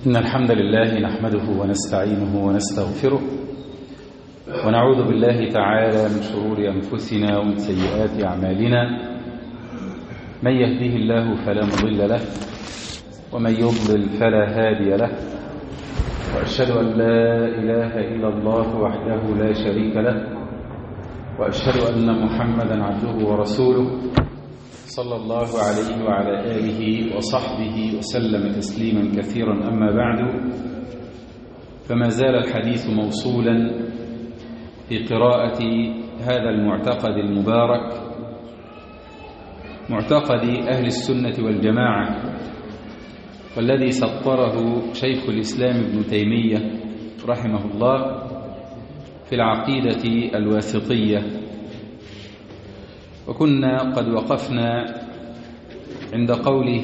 إن الحمد لله نحمده ونستعينه ونستغفره ونعوذ بالله تعالى من شرور أنفسنا ومن سيئات أعمالنا. من يهده الله فلا مضل له ومن يضلل فلا هادي له، وأشهد أن لا إله إلا الله وحده لا شريك له، وأشهد أن محمدا عبده ورسوله صلى الله عليه وعلى آله وصحبه وسلم تسليما كثيرا. أما بعد، فما زال الحديث موصولا في قراءة هذا المعتقد المبارك، معتقد أهل السنة والجماعة، والذي سطره شيخ الإسلام ابن تيمية رحمه الله في العقيدة الواسطية. وكنا قد وقفنا عند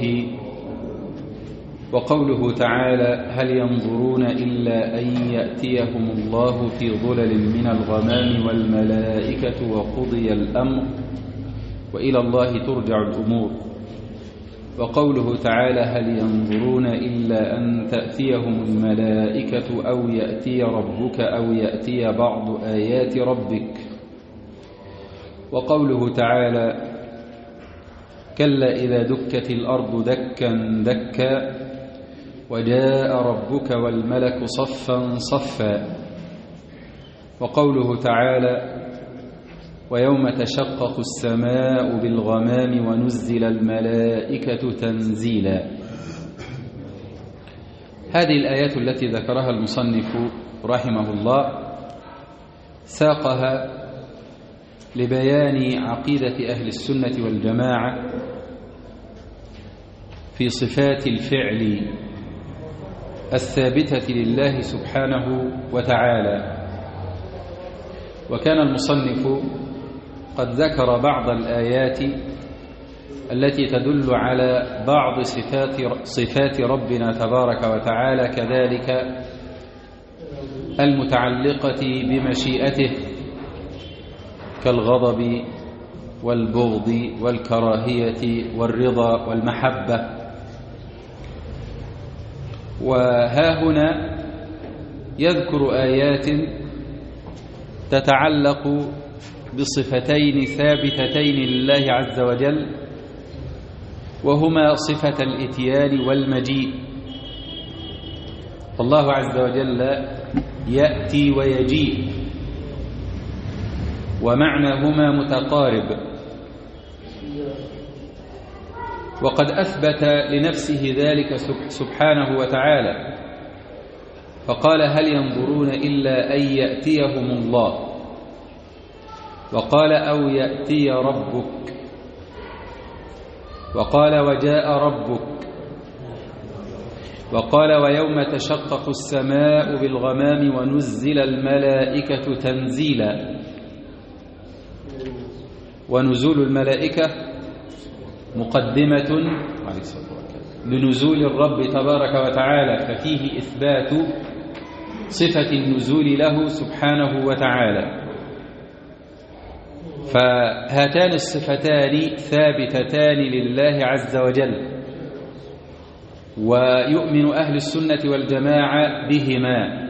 وقوله تعالى: هل ينظرون إلا أن يأتيهم الله في ظلل من الغمام والملائكة وقضي الأمر وإلى الله ترجع الأمور. وقوله تعالى: هل ينظرون إلا أن تأتيهم الملائكة أو يأتي ربك أو يأتي بعض آيات ربك. وقوله تعالى: كلا إذا دكت الأرض دكا دكا وجاء ربك والملك صفا صفا. وقوله تعالى: ويوم تشقق السماء بالغمام ونزل الملائكة تنزيلا. هذه الآيات التي ذكرها المصنف رحمه الله ساقها لبيان عقيدة أهل السنة والجماعة في صفات الفعل الثابتة لله سبحانه وتعالى. وكان المصنف قد ذكر بعض الآيات التي تدل على بعض صفات ربنا تبارك وتعالى، كذلك المتعلقة بمشيئته كالغضب والبغض والكراهية والرضا والمحبة. وها هنا يذكر آيات تتعلق بصفتين ثابتتين لله عز وجل، وهما صفة الإتيان والمجيء. فالله عز وجل يأتي ويجيء، ومعناهما متقارب. وقد أثبت لنفسه ذلك سبحانه وتعالى، فقال: هل ينظرون إلا أن يأتيهم الله. وقال: أو يأتي ربك. وقال: وجاء ربك. وقال: ويوم تشقق السماء بالغمام ونزل الملائكة تنزيلا. ونزول الملائكة مقدمة لنزول الرب تبارك وتعالى، ففيه إثبات صفة النزول له سبحانه وتعالى. فهاتان الصفتان ثابتتان لله عز وجل، ويؤمن أهل السنة والجماعة بهما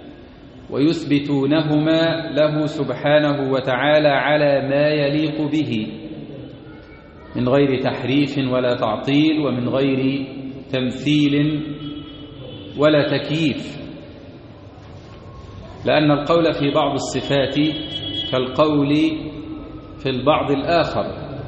ويثبتونهما له سبحانه وتعالى على ما يليق به من غير تحريف ولا تعطيل، ومن غير تمثيل ولا تكييف. لأن القول في بعض الصفات كالقول في البعض الآخر.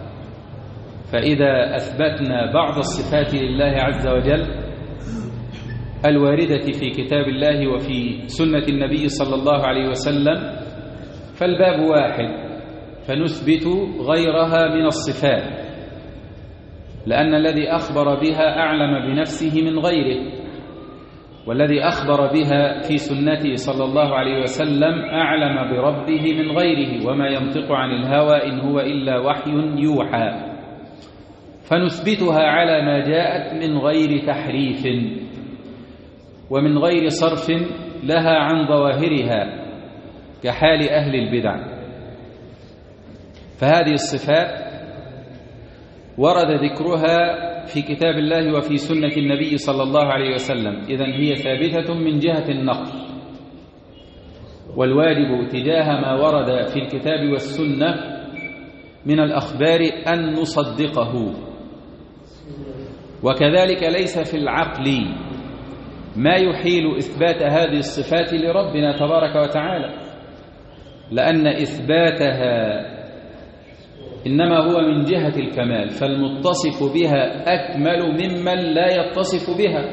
فإذا أثبتنا بعض الصفات لله عز وجل الواردة في كتاب الله وفي سنة النبي صلى الله عليه وسلم فالباب واحد، فنثبت غيرها من الصفات، لأن الذي أخبر بها أعلم بنفسه من غيره، والذي أخبر بها في سنته صلى الله عليه وسلم أعلم بربه من غيره، وما ينطق عن الهوى إن هو إلا وحي يوحى. فنثبتها على ما جاءت من غير تحريف ومن غير صرف لها عن ظواهرها كحال أهل البدع. فهذه الصفات ورد ذكرها في كتاب الله وفي سنة النبي صلى الله عليه وسلم، إذن هي ثابتة من جهة النقل، والواجب تجاه ما ورد في الكتاب والسنة من الأخبار أن نصدقه. وكذلك ليس في العقل ما يحيل إثبات هذه الصفات لربنا تبارك وتعالى، لأن إثباتها إنما هو من جهة الكمال، فالمتصف بها أكمل ممن لا يتصف بها.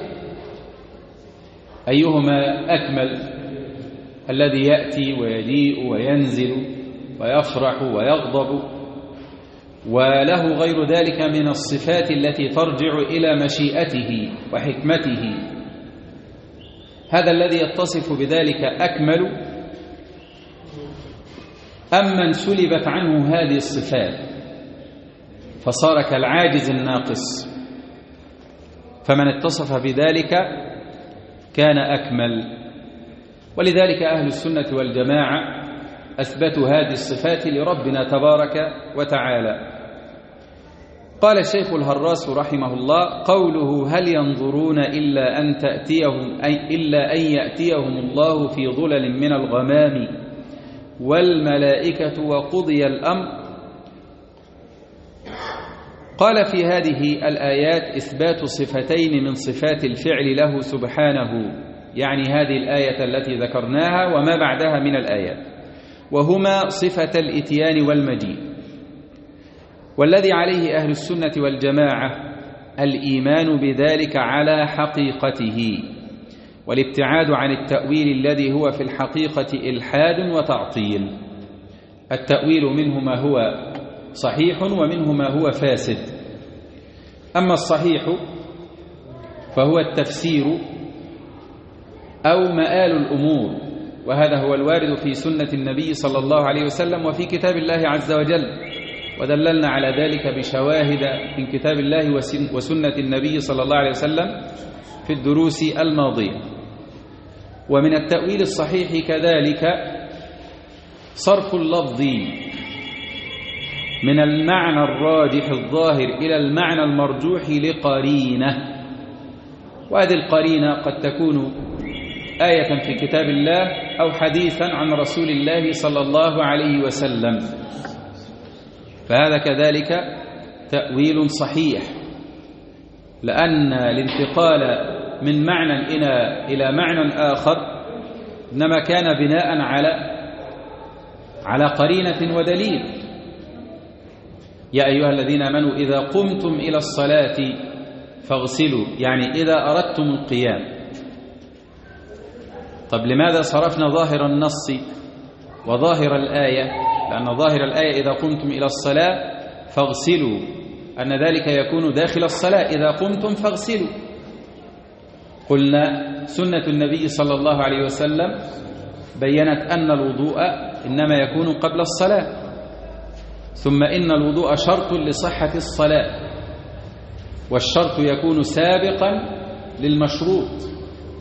أيهما أكمل؟ الذي يأتي ويجيء وينزل ويفرح ويغضب وله غير ذلك من الصفات التي ترجع إلى مشيئته وحكمته، هذا الذي يتصف بذلك أكمل. أمن سلبت عنه هذه الصفات فصار كالعاجز الناقص، فمن اتصف بذلك كان أكمل. ولذلك أهل السنة والجماعة أثبتوا هذه الصفات لربنا تبارك وتعالى. قال الشيخ الهراس رحمه الله: قوله هل ينظرون إلا أن يأتيهم الله في ظلل من الغمام والملائكة وقضي الأمر. قال في هذه الآيات إثبات صفتين من صفات الفعل له سبحانه، يعني هذه الآية التي ذكرناها وما بعدها من الآيات، وهما صفة الإتيان والمجيء. والذي عليه أهل السنة والجماعة الإيمان بذلك على حقيقته، والابتعاد عن التأويل الذي هو في الحقيقة إلحاد وتعطيل. التأويل منه ما هو صحيح ومنه ما هو فاسد. أما الصحيح فهو التفسير أو مآل الأمور، وهذا هو الوارد في سنة النبي صلى الله عليه وسلم وفي كتاب الله عز وجل، ودللنا على ذلك بشواهد من كتاب الله وسنة النبي صلى الله عليه وسلم في الدروس الماضية. ومن التأويل الصحيح كذلك صرف اللفظ من المعنى الراجح الظاهر إلى المعنى المرجوح لقرينة، وهذه القرينة قد تكون آية في كتاب الله أو حديثا عن رسول الله صلى الله عليه وسلم، فهذا كذلك تأويل صحيح، لأن الانتقال من معنى إلى معنى آخر إنما كان بناء على قرينة ودليل. يا أيها الذين آمنوا إذا قمتم إلى الصلاة فاغسلوا، يعني إذا أردتم القيام. طب لماذا صرفنا ظاهر النص وظاهر الآية؟ لأن ظاهر الآية إذا قمتم إلى الصلاة فاغسلوا، أن ذلك يكون داخل الصلاة، إذا قمتم فاغسلوا. قلنا سنة النبي صلى الله عليه وسلم بيّنت أن الوضوء إنما يكون قبل الصلاة، ثم إن الوضوء شرط لصحة الصلاة، والشرط يكون سابقا للمشروط.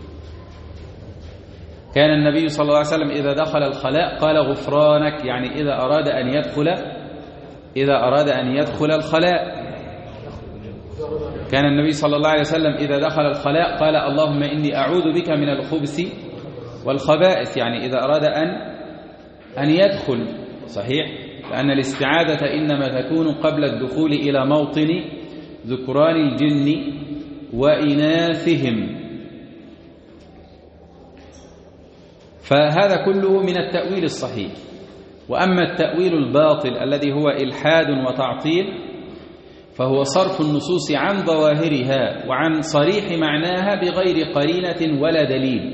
كان النبي صلى الله عليه وسلم إذا دخل الخلاء قال غفرانك، يعني إذا أراد أن يدخل الخلاء. كان النبي صلى الله عليه وسلم إذا دخل الخلاء قال اللهم إني أعوذ بك من الخبث والخبائث، يعني إذا أراد أن يدخل. صحيح، لأن الاستعاذة إنما تكون قبل الدخول إلى موطن ذكران الجن وإناثهم. فهذا كله من التأويل الصحيح. وأما التأويل الباطل الذي هو إلحاد وتعطيل فهو صرف النصوص عن ظواهرها وعن صريح معناها بغير قرينة ولا دليل.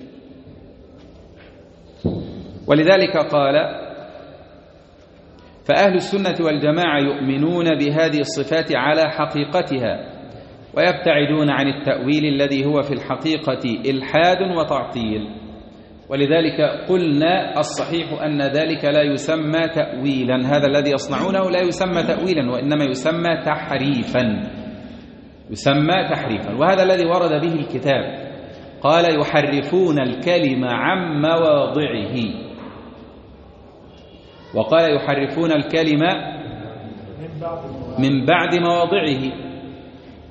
ولذلك قال: فأهل السنة والجماعة يؤمنون بهذه الصفات على حقيقتها ويبتعدون عن التأويل الذي هو في الحقيقة إلحاد وتعطيل. ولذلك قلنا الصحيح أن ذلك لا يسمى تأويلا، هذا الذي يصنعونه لا يسمى تأويلا وإنما يسمى تحريفا. وهذا الذي ورد به الكتاب، قال يحرفون الكلم عن مواضعه، وقال يحرفون الكلم من بعد مواضعه.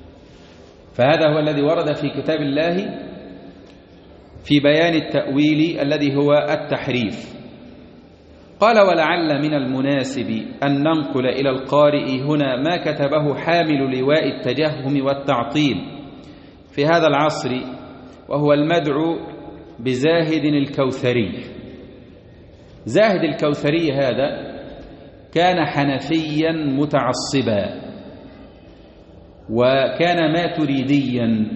فهذا هو الذي ورد في كتاب الله في بيان التأويل الذي هو التحريف. قال: ولعل من المناسب أن ننقل إلى القارئ هنا ما كتبه حامل لواء التجهم والتعطيل في هذا العصر، وهو المدعو بزاهد الكوثري. زاهد الكوثري هذا كان حنفيا متعصبا، وكان ماتريديا،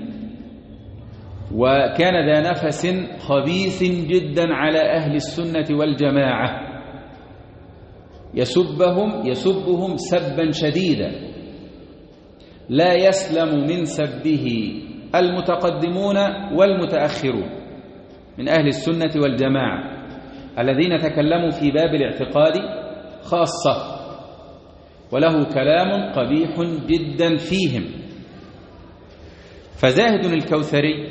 وكان ذا نفس خبيث جدا على أهل السنة والجماعة، يسبهم سبا شديدا لا يسلم من سبه المتقدمون والمتأخرون من أهل السنة والجماعة الذين تكلموا في باب الاعتقاد خاصة، وله كلام قبيح جدا فيهم. فزاهد الكوثري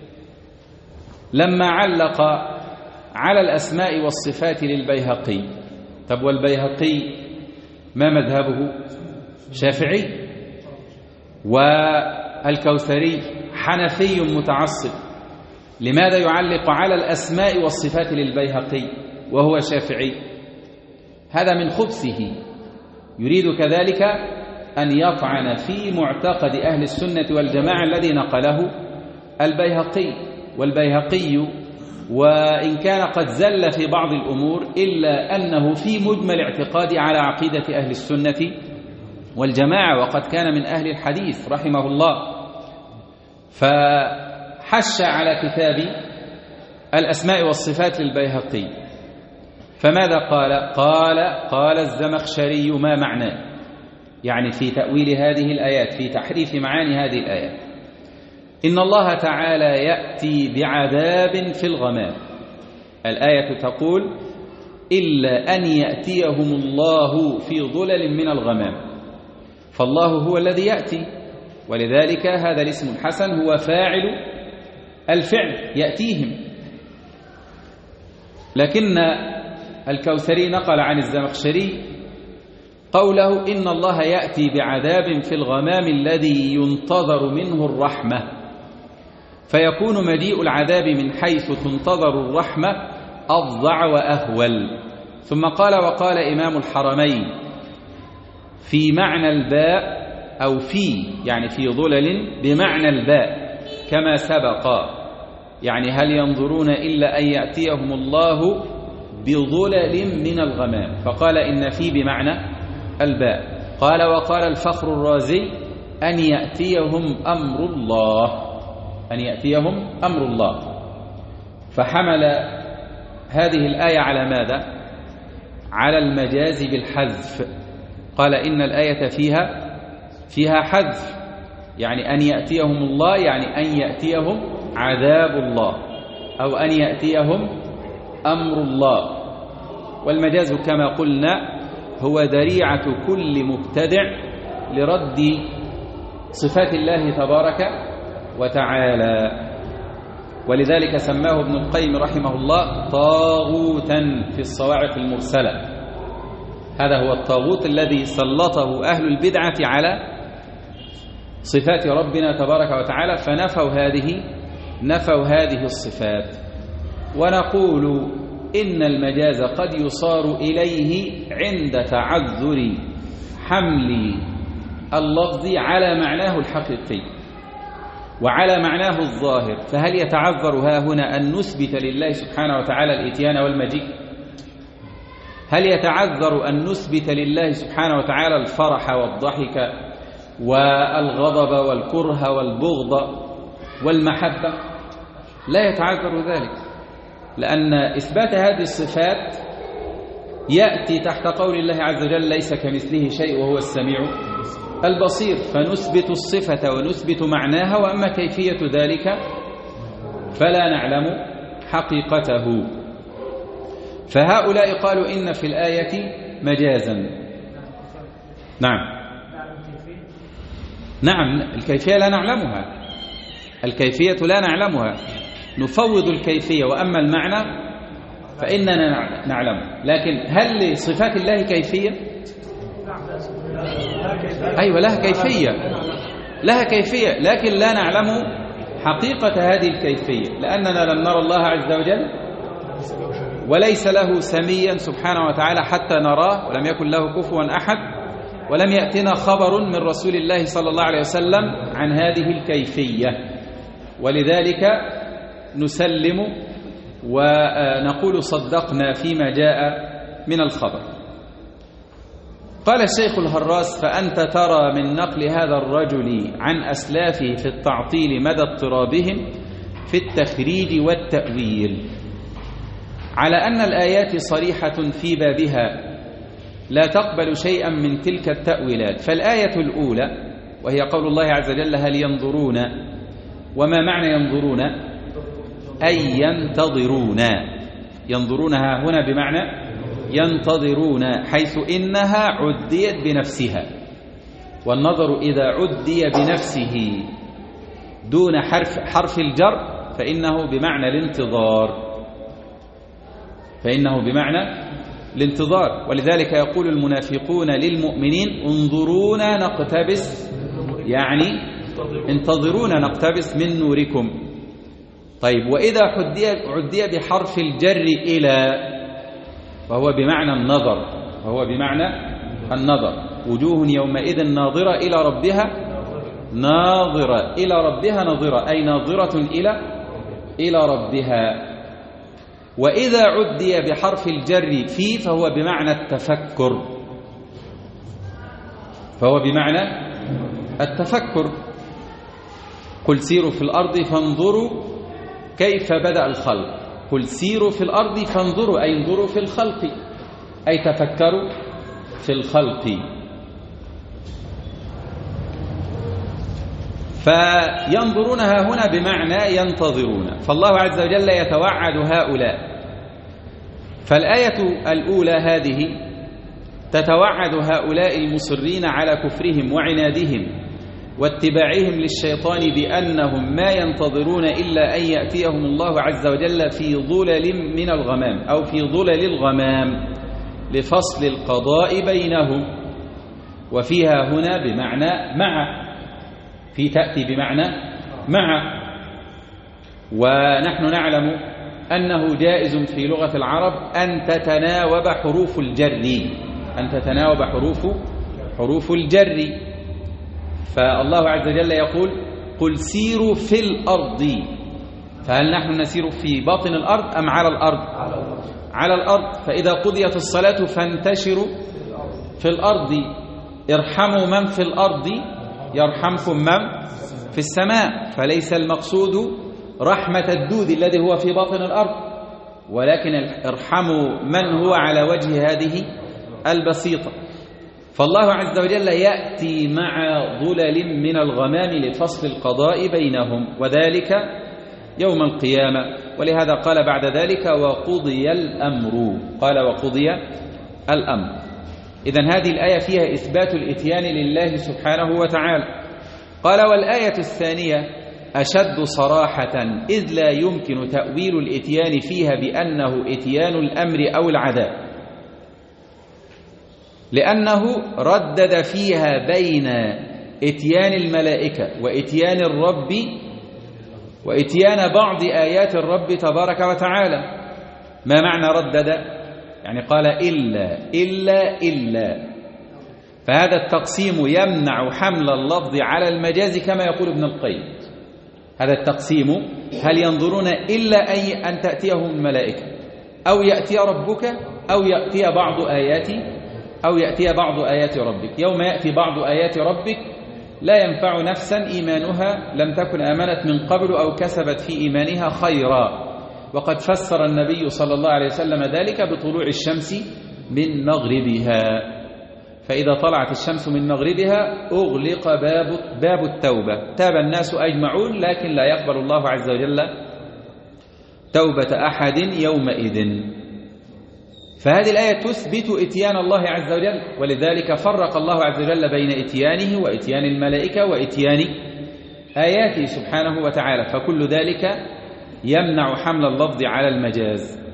لما علق على الأسماء والصفات للبيهقي، طب والبيهقي ما مذهبه؟ شافعي، والكوثري حنفي متعصب، لماذا يعلق على الأسماء والصفات للبيهقي وهو شافعي؟ هذا من خبثه، يريد كذلك أن يطعن في معتقد أهل السنة والجماعة الذي نقله البيهقي. والبيهقي وإن كان قد زل في بعض الأمور إلا أنه في مجمل اعتقاد على عقيدة أهل السنة والجماعة، وقد كان من أهل الحديث رحمه الله. فحش على كتاب الأسماء والصفات للبيهقي، فماذا قال؟ قال الزمخشري ما معناه، يعني في تأويل هذه الآيات، في تحريف معاني هذه الآيات: إن الله تعالى يأتي بعذاب في الغمام. الآية تقول: إلا أن يأتيهم الله في ظلل من الغمام، فالله هو الذي يأتي، ولذلك هذا الاسم الحسن هو فاعل الفعل يأتيهم. لكن الكوثري نقل عن الزمخشري قوله: إن الله يأتي بعذاب في الغمام الذي ينتظر منه الرحمة، فيكون مجيء العذاب من حيث تنتظر الرحمة أفظع وأهول. ثم قال: وقال إمام الحرمين في معنى الباء، أو يعني في ظلل بمعنى الباء كما سبق، يعني هل ينظرون إلا أن يأتيهم الله بظلل من الغمام، فقال إن في بمعنى الباء. قال: وقال الفخر الرازي: أن يأتيهم أمر الله، أن يأتيهم أمر الله. فحمل هذه الآية على ماذا؟ على المجاز بالحذف. قال إن الآية فيها حذف، يعني أن يأتيهم الله، يعني أن يأتيهم عذاب الله، أو أن يأتيهم أمر الله. والمجاز كما قلنا هو ذريعة كل مبتدع لرد صفات الله تبارك وتعالى، ولذلك سماه ابن القيم رحمه الله طاغوتا في الصواعق المرسلة. هذا هو الطاغوت الذي سلطه أهل البدعة على صفات ربنا تبارك وتعالى، فنفوا هذه الصفات. ونقول إن المجاز قد يصار إليه عند تعذر حمل اللفظ على معناه الحقيقي وعلى معناه الظاهر. فهل يتعذر ها هنا أن نثبت لله سبحانه وتعالى الإتيان والمجيء؟ هل يتعذر أن نثبت لله سبحانه وتعالى الفرح والضحك والغضب والكره والبغض والمحبة؟ لا يتعذر ذلك، لأن إثبات هذه الصفات يأتي تحت قول الله عز وجل: ليس كمثله شيء وهو السميع البصير. فنثبت الصفة ونثبت معناها، وأما كيفية ذلك فلا نعلم حقيقته. فهؤلاء قالوا إن في الآية مجازا. نعم الكيفية لا نعلمها، الكيفية لا نعلمها، نفوض الكيفية، وأما المعنى فإننا نعلمه. لكن هل لصفات الله كيفية؟ أيوة لها كيفية، لها كيفية، لكن لا نعلم حقيقة هذه الكيفية، لأننا لم نرى الله عز وجل وليس له سميا سبحانه وتعالى حتى نراه، ولم يكن له كفوا أحد، ولم يأتنا خبر من رسول الله صلى الله عليه وسلم عن هذه الكيفية، ولذلك نسلم ونقول صدقنا فيما جاء من الخبر. قال الشيخ الهراس: فأنت ترى من نقل هذا الرجل عن أسلافه في التعطيل مدى اضطرابهم في التخريج والتأويل، على أن الآيات صريحة في بابها لا تقبل شيئا من تلك التأويلات. فالآية الأولى وهي قول الله عز وجل: هل ينظرون، وما معنى ينظرون؟ أي ينتظرون. ينظرونها هنا بمعنى ينتظرون، حيث إنها عديت بنفسها، والنظر إذا عدي بنفسه دون حرف الجر فإنه بمعنى الانتظار، الانتظار. ولذلك يقول المنافقون للمؤمنين: انظرونا نقتبس، يعني انتظرونا نقتبس من نوركم. طيب، وإذا عدي بحرف الجر إلى فهو بمعنى النظر، وجوه يومئذ ناظرة إلى ربها ناظرة، أي ناظرة إلى ربها. وإذا عدي بحرف الجر في فهو بمعنى التفكر، قل سيروا في الأرض فانظروا كيف بدأ الخلق. قل سيروا في الأرض فانظروا، أي انظروا في الخلق، أي تفكروا في الخلق. فينظرونها هنا بمعنى ينتظرون، فالله عز وجل يتوعد هؤلاء. فالآية الأولى هذه تتوعد هؤلاء المصرين على كفرهم وعنادهم واتباعهم للشيطان بأنهم ما ينتظرون إلا أن يأتيهم الله عز وجل في ظلل من الغمام، أو في ظلل الغمام، لفصل القضاء بينهم. وفيها هنا بمعنى مع، في تأتي بمعنى مع. ونحن نعلم أنه جائز في لغة العرب أن تتناوب حروف الجر. فالله عز وجل يقول: قل سيروا في الأرض. فهل نحن نسير في باطن الأرض أم على الأرض؟ على الأرض. فإذا قضيت الصلاة فانتشروا في الأرض، ارحموا من في الأرض يرحمكم من في السماء. فليس المقصود رحمة الدود الذي هو في باطن الأرض، ولكن ارحموا من هو على وجه هذه البسيطة. فالله عز وجل يأتي مع ظلل من الغمام لفصل القضاء بينهم، وذلك يوم القيامة. ولهذا قال بعد ذلك: وقضي الأمر. إذن هذه الآية فيها إثبات الإتيان لله سبحانه وتعالى. قال: والآية الثانية أشد صراحة، إذ لا يمكن تأويل الإتيان فيها بأنه إتيان الأمر أو العذاب، لأنه ردد فيها بين إتيان الملائكة وإتيان الرب وإتيان بعض آيات الرب تبارك وتعالى. ما معنى ردد؟ يعني قال إلا. فهذا التقسيم يمنع حمل اللفظ على المجاز كما يقول ابن القيم. هذا التقسيم: هل ينظرون إلا أن تأتيهم الملائكة، أو يأتي ربك، أو يأتي بعض آيات ربك. يوم يأتي بعض آيات ربك لا ينفع نفسا إيمانها لم تكن آمنت من قبل أو كسبت في إيمانها خيرا. وقد فسر النبي صلى الله عليه وسلم ذلك بطلوع الشمس من مغربها، فإذا طلعت الشمس من مغربها أغلق باب التوبة، تاب الناس أجمعون، لكن لا يقبل الله عز وجل توبة أحد يومئذ. فهذه الآية تثبت إتيان الله عز وجل، ولذلك فرق الله عز وجل بين إتيانه وإتيان الملائكة وإتيان آياته سبحانه وتعالى، فكل ذلك يمنع حمل اللفظ على المجاز.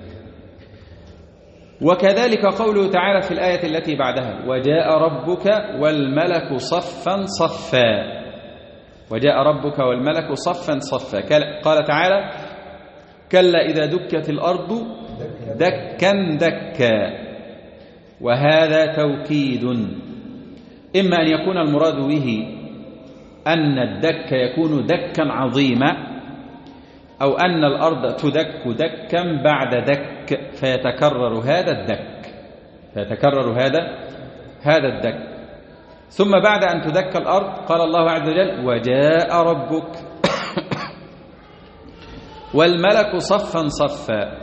وكذلك قوله تعالى في الآية التي بعدها: وجاء ربك والملك صفا صفا. وجاء ربك والملك صفا صفا. قال تعالى كلا إذا دكت الأرض دكا دكا. وهذا توكيد، إما أن يكون المراد به أن الدك يكون دكا عظيما، أو أن الأرض تدك دكا بعد دك فيتكرر هذا الدك، هذا الدك. ثم بعد أن تدك الأرض قال الله عز وجل وجاء ربك والملك صفا صفا.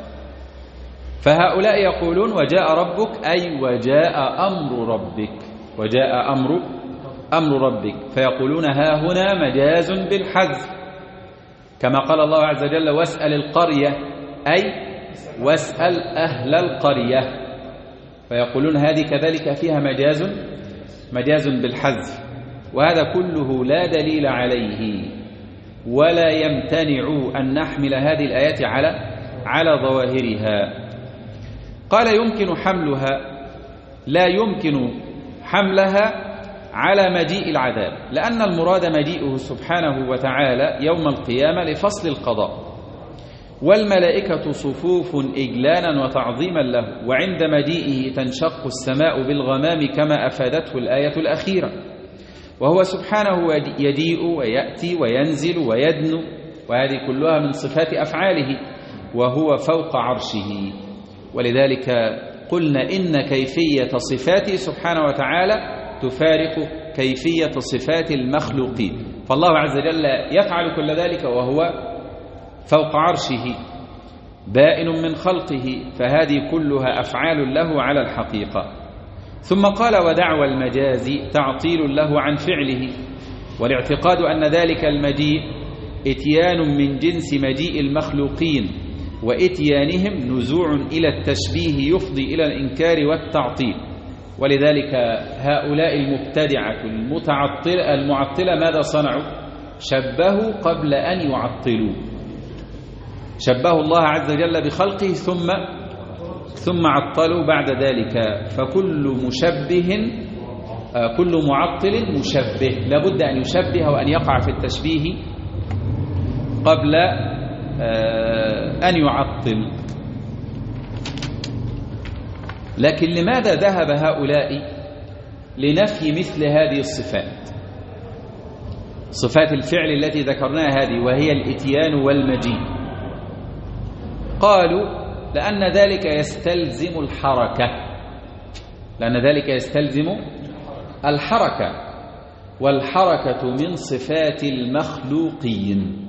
فهؤلاء يقولون وجاء ربك أي وجاء أمر ربك، وجاء أمر ربك، فيقولون ها هنا مجاز بالحذف، كما قال الله عز وجل واسأل القرية أي واسأل أهل القرية، فيقولون هذه كذلك فيها مجاز بالحذف. وهذا كله لا دليل عليه، ولا يمتنع أن نحمل هذه الآيات على ظواهرها. قال يمكن حملها، لا يمكن حملها على مجيء العذاب، لأن المراد مجيئه سبحانه وتعالى يوم القيامة لفصل القضاء، والملائكة صفوف إجلالا وتعظيما له، وعند مجيئه تنشق السماء بالغمام كما أفادته الآية الأخيرة. وهو سبحانه يجيء ويأتي وينزل ويدنو، وهذه كلها من صفات أفعاله، وهو فوق عرشه. ولذلك قلنا إن كيفية صفاته سبحانه وتعالى تفارق كيفية صفات المخلوقين، فالله عز وجل يفعل كل ذلك وهو فوق عرشه بائن من خلقه، فهذه كلها أفعال له على الحقيقة. ثم قال ودعوى المجاز تعطيل له عن فعله، والاعتقاد أن ذلك المجيء إتيان من جنس مجيء المخلوقين، وإتيانهم نزوع إلى التشبيه يفضي إلى الإنكار والتعطيل. ولذلك هؤلاء المبتدعة المعطلة ماذا صنعوا؟ شبهوا قبل أن يعطلوا، شبهوا الله عز وجل بخلقه ثم عطلوا بعد ذلك. فكل مشبه كل معطل مشبه، لابد أن يشبه وأن يقع في التشبيه قبل أن يعطل. لكن لماذا ذهب هؤلاء لنفي مثل هذه الصفات، صفات الفعل التي ذكرناها هذه وهي الإتيان والمجيء؟ قالوا لأن ذلك يستلزم الحركة، لأن ذلك يستلزم الحركة، والحركة من صفات المخلوقين.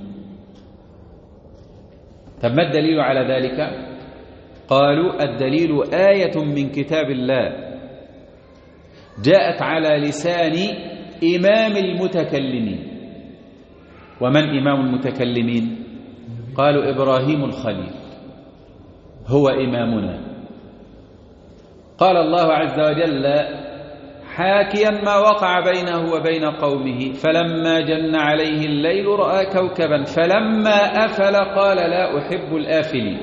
طب ما الدليل على ذلك؟ قالوا الدليل آية من كتاب الله جاءت على لسان إمام المتكلمين. ومن إمام المتكلمين؟ قالوا إبراهيم الخليل هو إمامنا. قال الله عز وجل حاكيا ما وقع بينه وبين قومه فلما جن عليه الليل رأى كوكبا فلما أفل قال لا أحب الآفلين.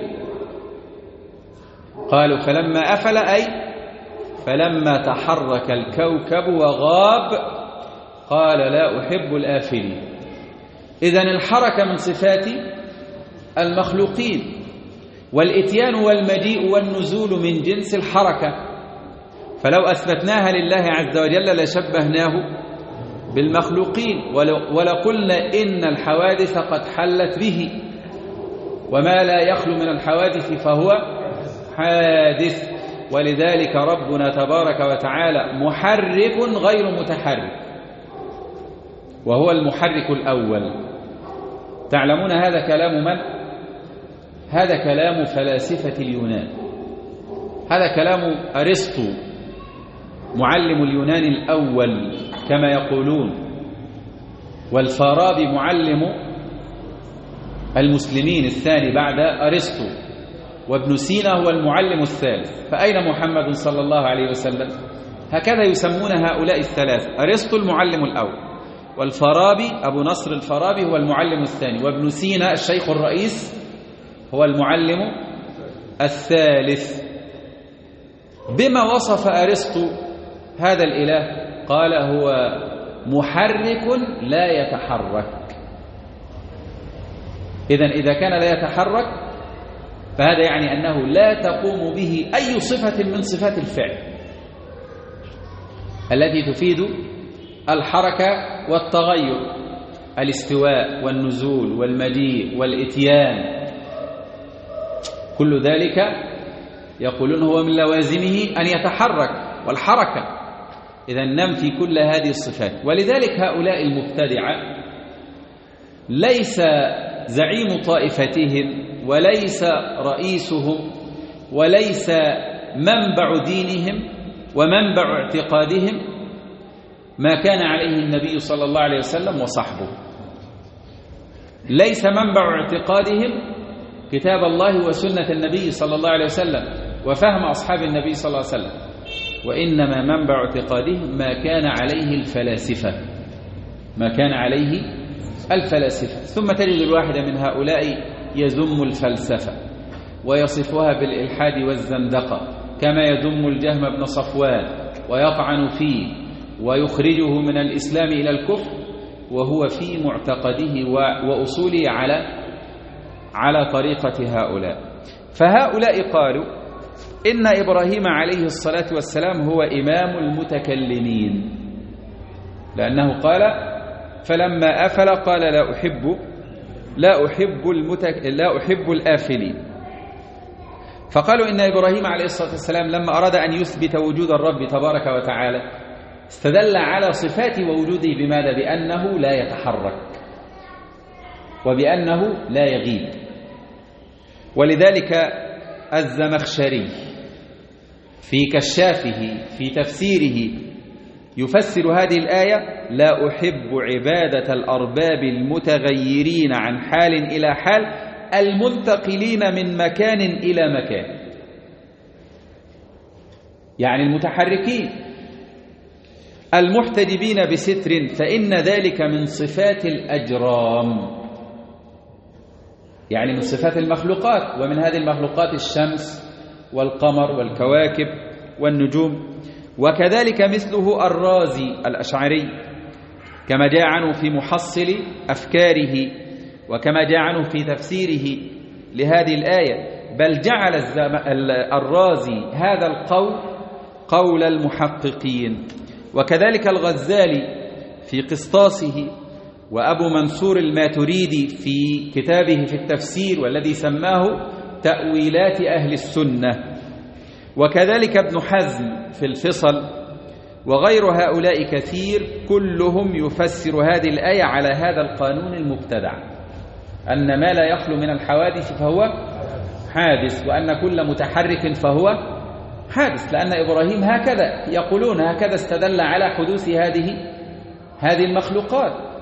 قالوا فلما أفل أي فلما تحرك الكوكب وغاب قال لا أحب الآفلين. إذن الحركة من صفات المخلوقين، والإتيان والمجيء والنزول من جنس الحركة، فلو أثبتناها لله عز وجل لشبهناه بالمخلوقين ولقلنا إن الحوادث قد حلت به، وما لا يخلو من الحوادث فهو حادث. ولذلك ربنا تبارك وتعالى محرك غير متحرك، وهو المحرك الأول. تعلمون هذا كلام من؟ هذا كلام فلاسفة اليونان، هذا كلام أرسطو معلم اليونان الأول كما يقولون، والفارابي معلم المسلمين الثاني بعد أرسطو، وابن سينا هو المعلم الثالث. فأين محمد صلى الله عليه وسلم؟ هكذا يسمون هؤلاء الثلاث، أرسطو المعلم الأول، والفارابي أبو نصر الفارابي هو المعلم الثاني، وابن سينا الشيخ الرئيس هو المعلم الثالث. بما وصف أرسطو هذا الإله؟ قال هو محرك لا يتحرك. إذا كان لا يتحرك فهذا يعني أنه لا تقوم به أي صفة من صفات الفعل التي تفيد الحركة والتغير، الاستواء والنزول والمجيء والإتيان، كل ذلك يقولون هو من لوازمه أن يتحرك والحركة. إذا ننفي كل هذه الصفات. ولذلك هؤلاء المبتدعة ليس زعيم طائفتهم وليس رئيسهم وليس منبع دينهم ومنبع اعتقادهم ما كان عليه النبي صلى الله عليه وسلم وصحبه. ليس منبع اعتقادهم كتاب الله وسنة النبي صلى الله عليه وسلم وفهم أصحاب النبي صلى الله عليه وسلم، وإنما منبع اعتقادهم ما كان عليه الفلاسفة، ما كان عليه الفلاسفة. ثم تجد الواحد من هؤلاء يذم الفلسفة ويصفها بالإلحاد والزندقة، كما يذم الجهم بن صفوان ويطعن فيه ويخرجه من الإسلام إلى الكفر وهو في معتقده وأصوله على طريقة هؤلاء. فهؤلاء قالوا إن إبراهيم عليه الصلاة والسلام هو إمام المتكلمين، لأنه قال فلما أفل قال لا أحب الآفلين. فقالوا إن إبراهيم عليه الصلاة والسلام لما أراد أن يثبت وجود الرب تبارك وتعالى استدل على صفات وجوده بماذا؟ بأنه لا يتحرك وبأنه لا يغيب. ولذلك الزمخشري في كشافه في تفسيره يفسر هذه الآية لا أحب عبادة الأرباب المتغيرين عن حال إلى حال المنتقلين من مكان إلى مكان، يعني المتحركين المحتجبين بستر، فإن ذلك من صفات الأجرام، يعني من صفات المخلوقات. ومن هذه المخلوقات الشمس والقمر والكواكب والنجوم. وكذلك مثله الرازي الأشعري كما جاء عنه في محصل أفكاره وكما جاء عنه في تفسيره لهذه الآية، بل جعل الرازي هذا القول قول المحققين. وكذلك الغزالي في قسطاسه، وأبو منصور الماتريدي في كتابه في التفسير والذي سماه تأويلات أهل السنة، وكذلك ابن حزم في الفصل، وغير هؤلاء كثير، كلهم يفسر هذه الآية على هذا القانون المبتدع، أن ما لا يخلو من الحوادث فهو حادث، وأن كل متحرك فهو حادث، لأن إبراهيم هكذا يقولون، هكذا استدل على حدوث هذه المخلوقات.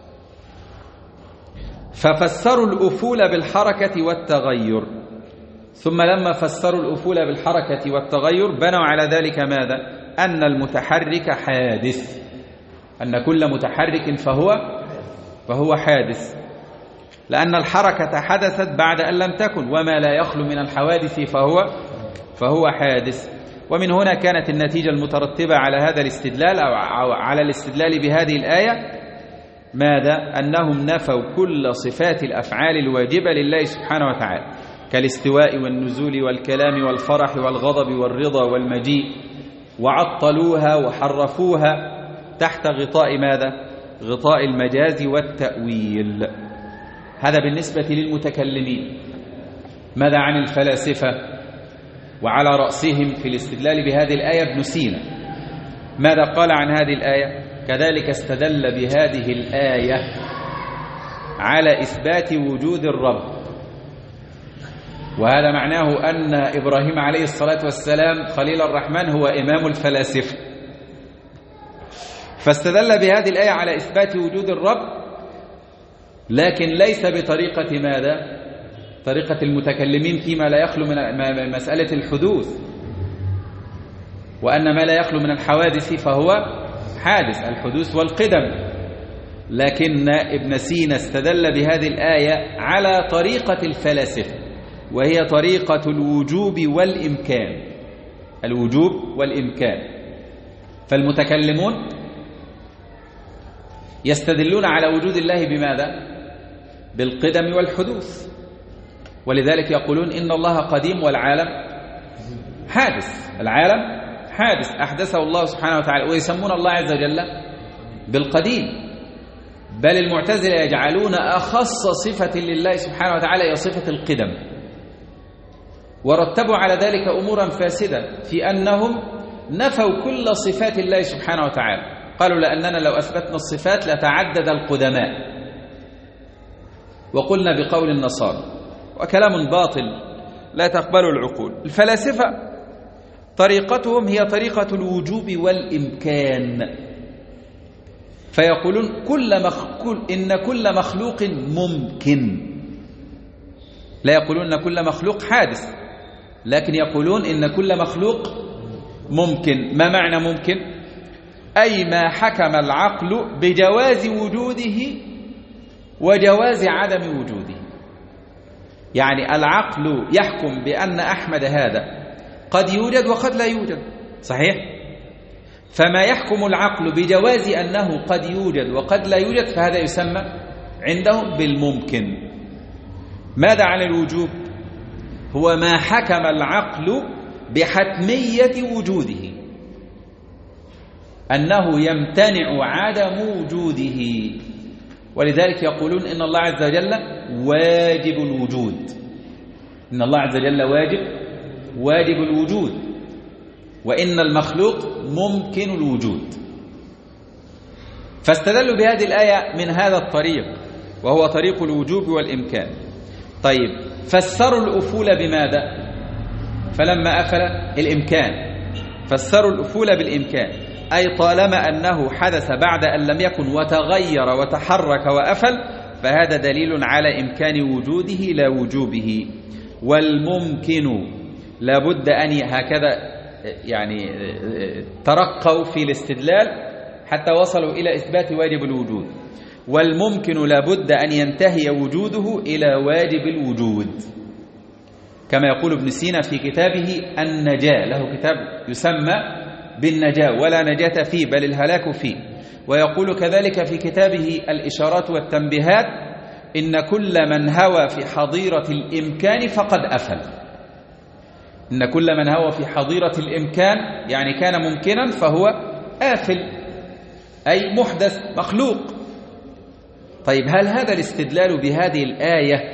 ففسروا الأفول بالحركة والتغير، ثم لما فسروا الأفول بالحركة والتغير بنوا على ذلك ماذا؟ أن المتحرك حادث، أن كل متحرك فهو حادث، لأن الحركة حدثت بعد أن لم تكن، وما لا يخلو من الحوادث فهو حادث. ومن هنا كانت النتيجة المترتبة على هذا الاستدلال أو على الاستدلال بهذه الآية ماذا؟ أنهم نفوا كل صفات الأفعال الواجبة لله سبحانه وتعالى، كالاستواء والنزول والكلام والفرح والغضب والرضا والمجيء، وعطلوها وحرفوها تحت غطاء ماذا؟ غطاء المجاز والتأويل. هذا بالنسبة للمتكلمين. ماذا عن الفلاسفة؟ وعلى رأسهم في الاستدلال بهذه الآية ابن سينا، ماذا قال عن هذه الآية؟ كذلك استدل بهذه الآية على إثبات وجود الرب، وهذا معناه أن إبراهيم عليه الصلاة والسلام خليل الرحمن هو إمام الفلاسفة، فاستدل بهذه الآية على إثبات وجود الرب، لكن ليس بطريقة ماذا؟ طريقة المتكلمين فيما لا يخلو من مسألة الحدوث، وأن ما لا يخلو من الحوادث فهو حادث، الحدوث والقدم. لكن ابن سينا استدل بهذه الآية على طريقة الفلاسفة، وهي طريقة الوجوب والإمكان، الوجوب والإمكان. فالمتكلمون يستدلون على وجود الله بماذا؟ بالقدم والحدوث، ولذلك يقولون إن الله قديم والعالم حادث. العالم حادث أحدثه الله سبحانه وتعالى، ويسمون الله عز وجل بالقديم. بل المعتزلة يجعلون أخص صفة لله سبحانه وتعالى هي صفة القدم، ورتبوا على ذلك أمورا فاسدة في أنهم نفوا كل صفات الله سبحانه وتعالى. قالوا لأننا لو أثبتنا الصفات لتعدد القدماء، وقلنا بقول النصارى، وكلام باطل لا تقبل العقول. الفلاسفة طريقتهم هي طريقة الوجوب والإمكان، فيقولون إن كل مخلوق ممكن، لا يقولون إن كل مخلوق حادث، لكن يقولون إن كل مخلوق ممكن. ما معنى ممكن؟ أي ما حكم العقل بجواز وجوده وجواز عدم وجوده. يعني العقل يحكم بأن أحمد هذا قد يوجد وقد لا يوجد، صحيح؟ فما يحكم العقل بجواز أنه قد يوجد وقد لا يوجد فهذا يسمى عندهم بالممكن. ماذا عن الوجوب؟ هو ما حكم العقل بحتمية وجوده، أنه يمتنع عدم وجوده، ولذلك يقولون إن الله عز وجل واجب الوجود. إن الله عز وجل واجب الوجود، وإن المخلوق ممكن الوجود. فاستدلوا بهذه الآية من هذا الطريق، وهو طريق الوجوب والإمكان. طيب، فسروا الأفول بماذا؟ فلما أفل الإمكان، فسروا الأفول بالإمكان، أي طالما أنه حدث بعد أن لم يكن وتغير وتحرك وأفل، فهذا دليل على إمكان وجوده لا وجوبه. والممكن لابد أن هكذا يعني ترقوا في الاستدلال حتى وصلوا إلى إثبات واجب الوجود. والممكن لابد أن ينتهي وجوده إلى واجب الوجود، كما يقول ابن سينا في كتابه النجاة، له كتاب يسمى بالنجاة ولا نجاة فيه بل الهلاك فيه. ويقول كذلك في كتابه الإشارات والتنبيهات: إن كل من هوى في حظيرة الإمكان فقد أفل. إن كل من هوى في حظيرة الإمكان يعني كان ممكنا فهو آفل، أي محدث مخلوق. طيب، هل هذا الاستدلال بهذه الآية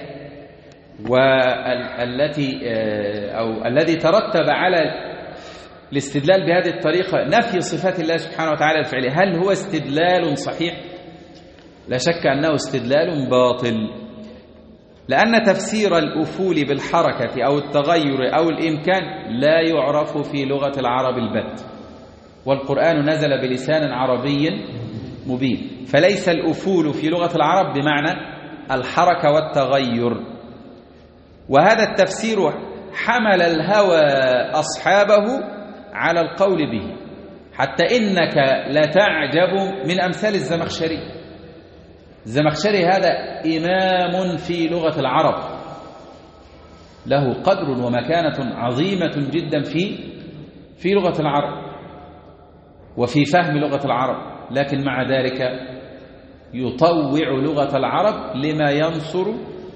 الذي ترتب على الاستدلال بهذه الطريقة نفي صفات الله سبحانه وتعالى الفعلية، هل هو استدلال صحيح؟ لا شك أنه استدلال باطل، لأن تفسير الأفول بالحركة أو التغير أو الإمكان لا يعرف في لغة العرب البت، والقرآن نزل بلسان عربي مبين، فليس الأفول في لغة العرب بمعنى الحركة والتغير. وهذا التفسير حمل الهوى أصحابه على القول به، حتى إنك لتعجب من أمثال الزمخشري. الزمخشري هذا إمام في لغة العرب، له قدر ومكانة عظيمة جدا في لغة العرب وفي فهم لغة العرب، لكن مع ذلك يطوع لغة العرب لما ينصر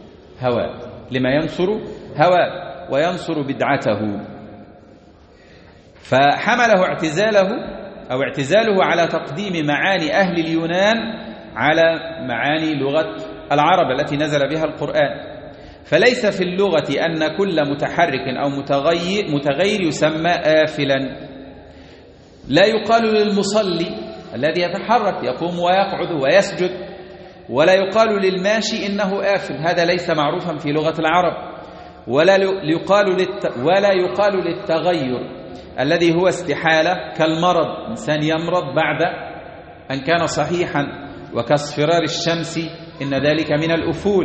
هواه وينصر بدعته. فحمله اعتزاله على تقديم معاني أهل اليونان على معاني لغة العرب التي نزل بها القرآن. فليس في اللغة أن كل متحرك أو متغير يسمى آفلا. لا يقال للمصلي الذي يتحرك يقوم ويقعد ويسجد، ولا يقال للماشي إنه آفل، هذا ليس معروفا في لغة العرب. ولا يقال للتغير الذي هو استحالة كالمرض، إنسان يمرض بعد أن كان صحيحا، وكاصفرار الشمس إن ذلك من الأفول.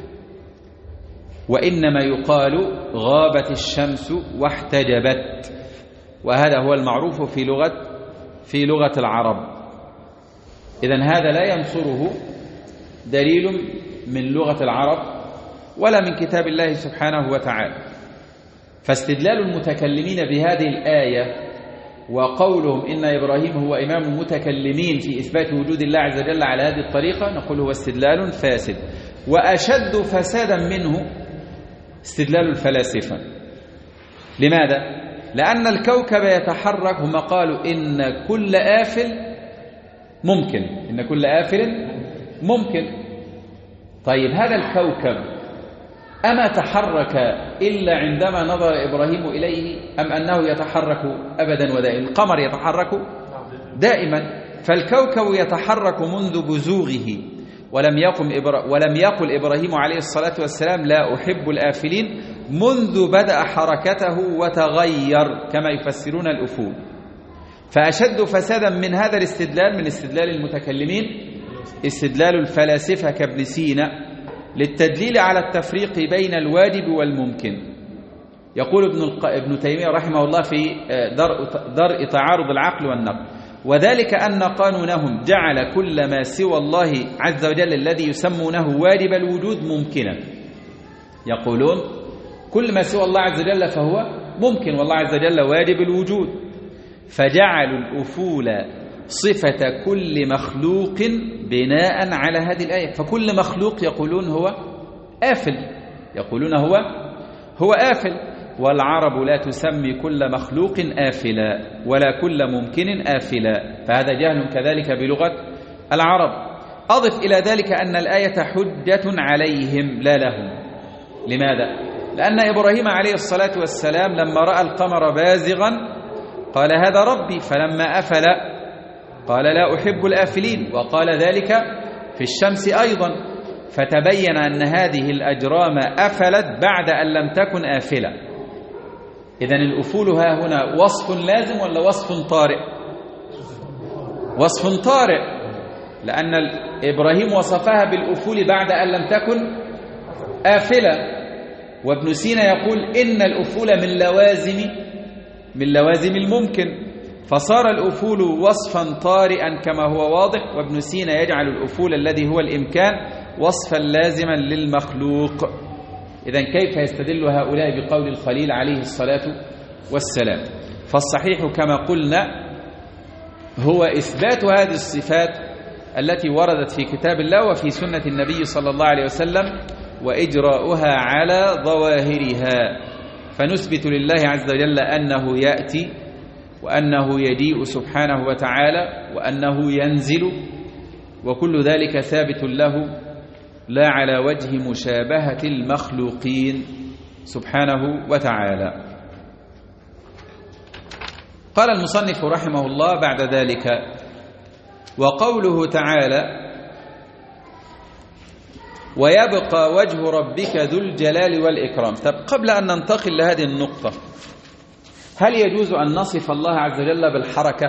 وإنما يقال غابت الشمس واحتجبت، وهذا هو المعروف في لغة العرب. إذن هذا لا ينصره دليل من لغة العرب ولا من كتاب الله سبحانه وتعالى. فاستدلال المتكلمين بهذه الآية وقولهم إن إبراهيم هو إمام المتكلمين في إثبات وجود الله عز وجل على هذه الطريقة نقول هو استدلال فاسد. وأشد فسادا منه استدلال الفلاسفة. لماذا؟ لأن الكوكب يتحرك، هم قالوا إن كل آفل ممكن، إن كل آفل ممكن. طيب هذا الكوكب أما تحرك إلا عندما نظر إبراهيم إليه أم أنه يتحرك أبدا ودائما؟ القمر يتحرك دائما، فالكوكب يتحرك منذ بزوغه، ولم يقل إبراهيم عليه الصلاة والسلام لا أحب الآفلين منذ بدأ حركته وتغير كما يفسرون الأفول. فأشد فسادا من هذا الاستدلال، من استدلال المتكلمين، استدلال الفلاسفة كابن سينا للتدليل على التفريق بين الواجب والممكن. يقول ابن تيمية رحمه الله في درء تعارض العقل والنقل: وذلك أن قانونهم جعل كل ما سوى الله عز وجل الذي يسمونه واجب الوجود ممكنا. يقولون كل ما سوى الله عز وجل فهو ممكن، والله عز وجل واجب الوجود، فجعلوا الأفول صفة كل مخلوق بناء على هذه الآية. فكل مخلوق يقولون هو آفل، يقولون هو آفل. والعرب لا تسمي كل مخلوق آفلا ولا كل ممكن آفلا، فهذا جهل كذلك بلغة العرب. أضف إلى ذلك أن الآية حجة عليهم لا لهم. لماذا؟ لأن إبراهيم عليه الصلاة والسلام لما رأى القمر بازغا قال هذا ربي، فلما أفل قال لا أحب الآفلين، وقال ذلك في الشمس أيضا، فتبين أن هذه الأجرام أفلت بعد أن لم تكن آفلة. إذن الأفول ها هنا وصف لازم ولا وصف طارئ؟ وصف طارئ، لأن إبراهيم وصفها بالأفول بعد أن لم تكن آفلة. وابن سينا يقول إن الأفول من لوازم الممكن، فصار الأفول وصفا طارئا كما هو واضح، وابن سينا يجعل الأفول الذي هو الإمكان وصفا لازما للمخلوق. إذن كيف يستدل هؤلاء بقول الخليل عليه الصلاة والسلام؟ فالصحيح كما قلنا هو إثبات هذه الصفات التي وردت في كتاب الله وفي سنة النبي صلى الله عليه وسلم، وإجراؤها على ظواهرها. فنثبت لله عز وجل أنه يأتي، وأنه يجيء سبحانه وتعالى، وأنه ينزل، وكل ذلك ثابت له لا على وجه مشابهة المخلوقين سبحانه وتعالى. قال المصنف رحمه الله بعد ذلك: وقوله تعالى: ويبقى وجه ربك ذو الجلال والإكرام. طب قبل أن ننتقل لهذه النقطة، هل يجوز أن نصف الله عز وجل بالحركة؟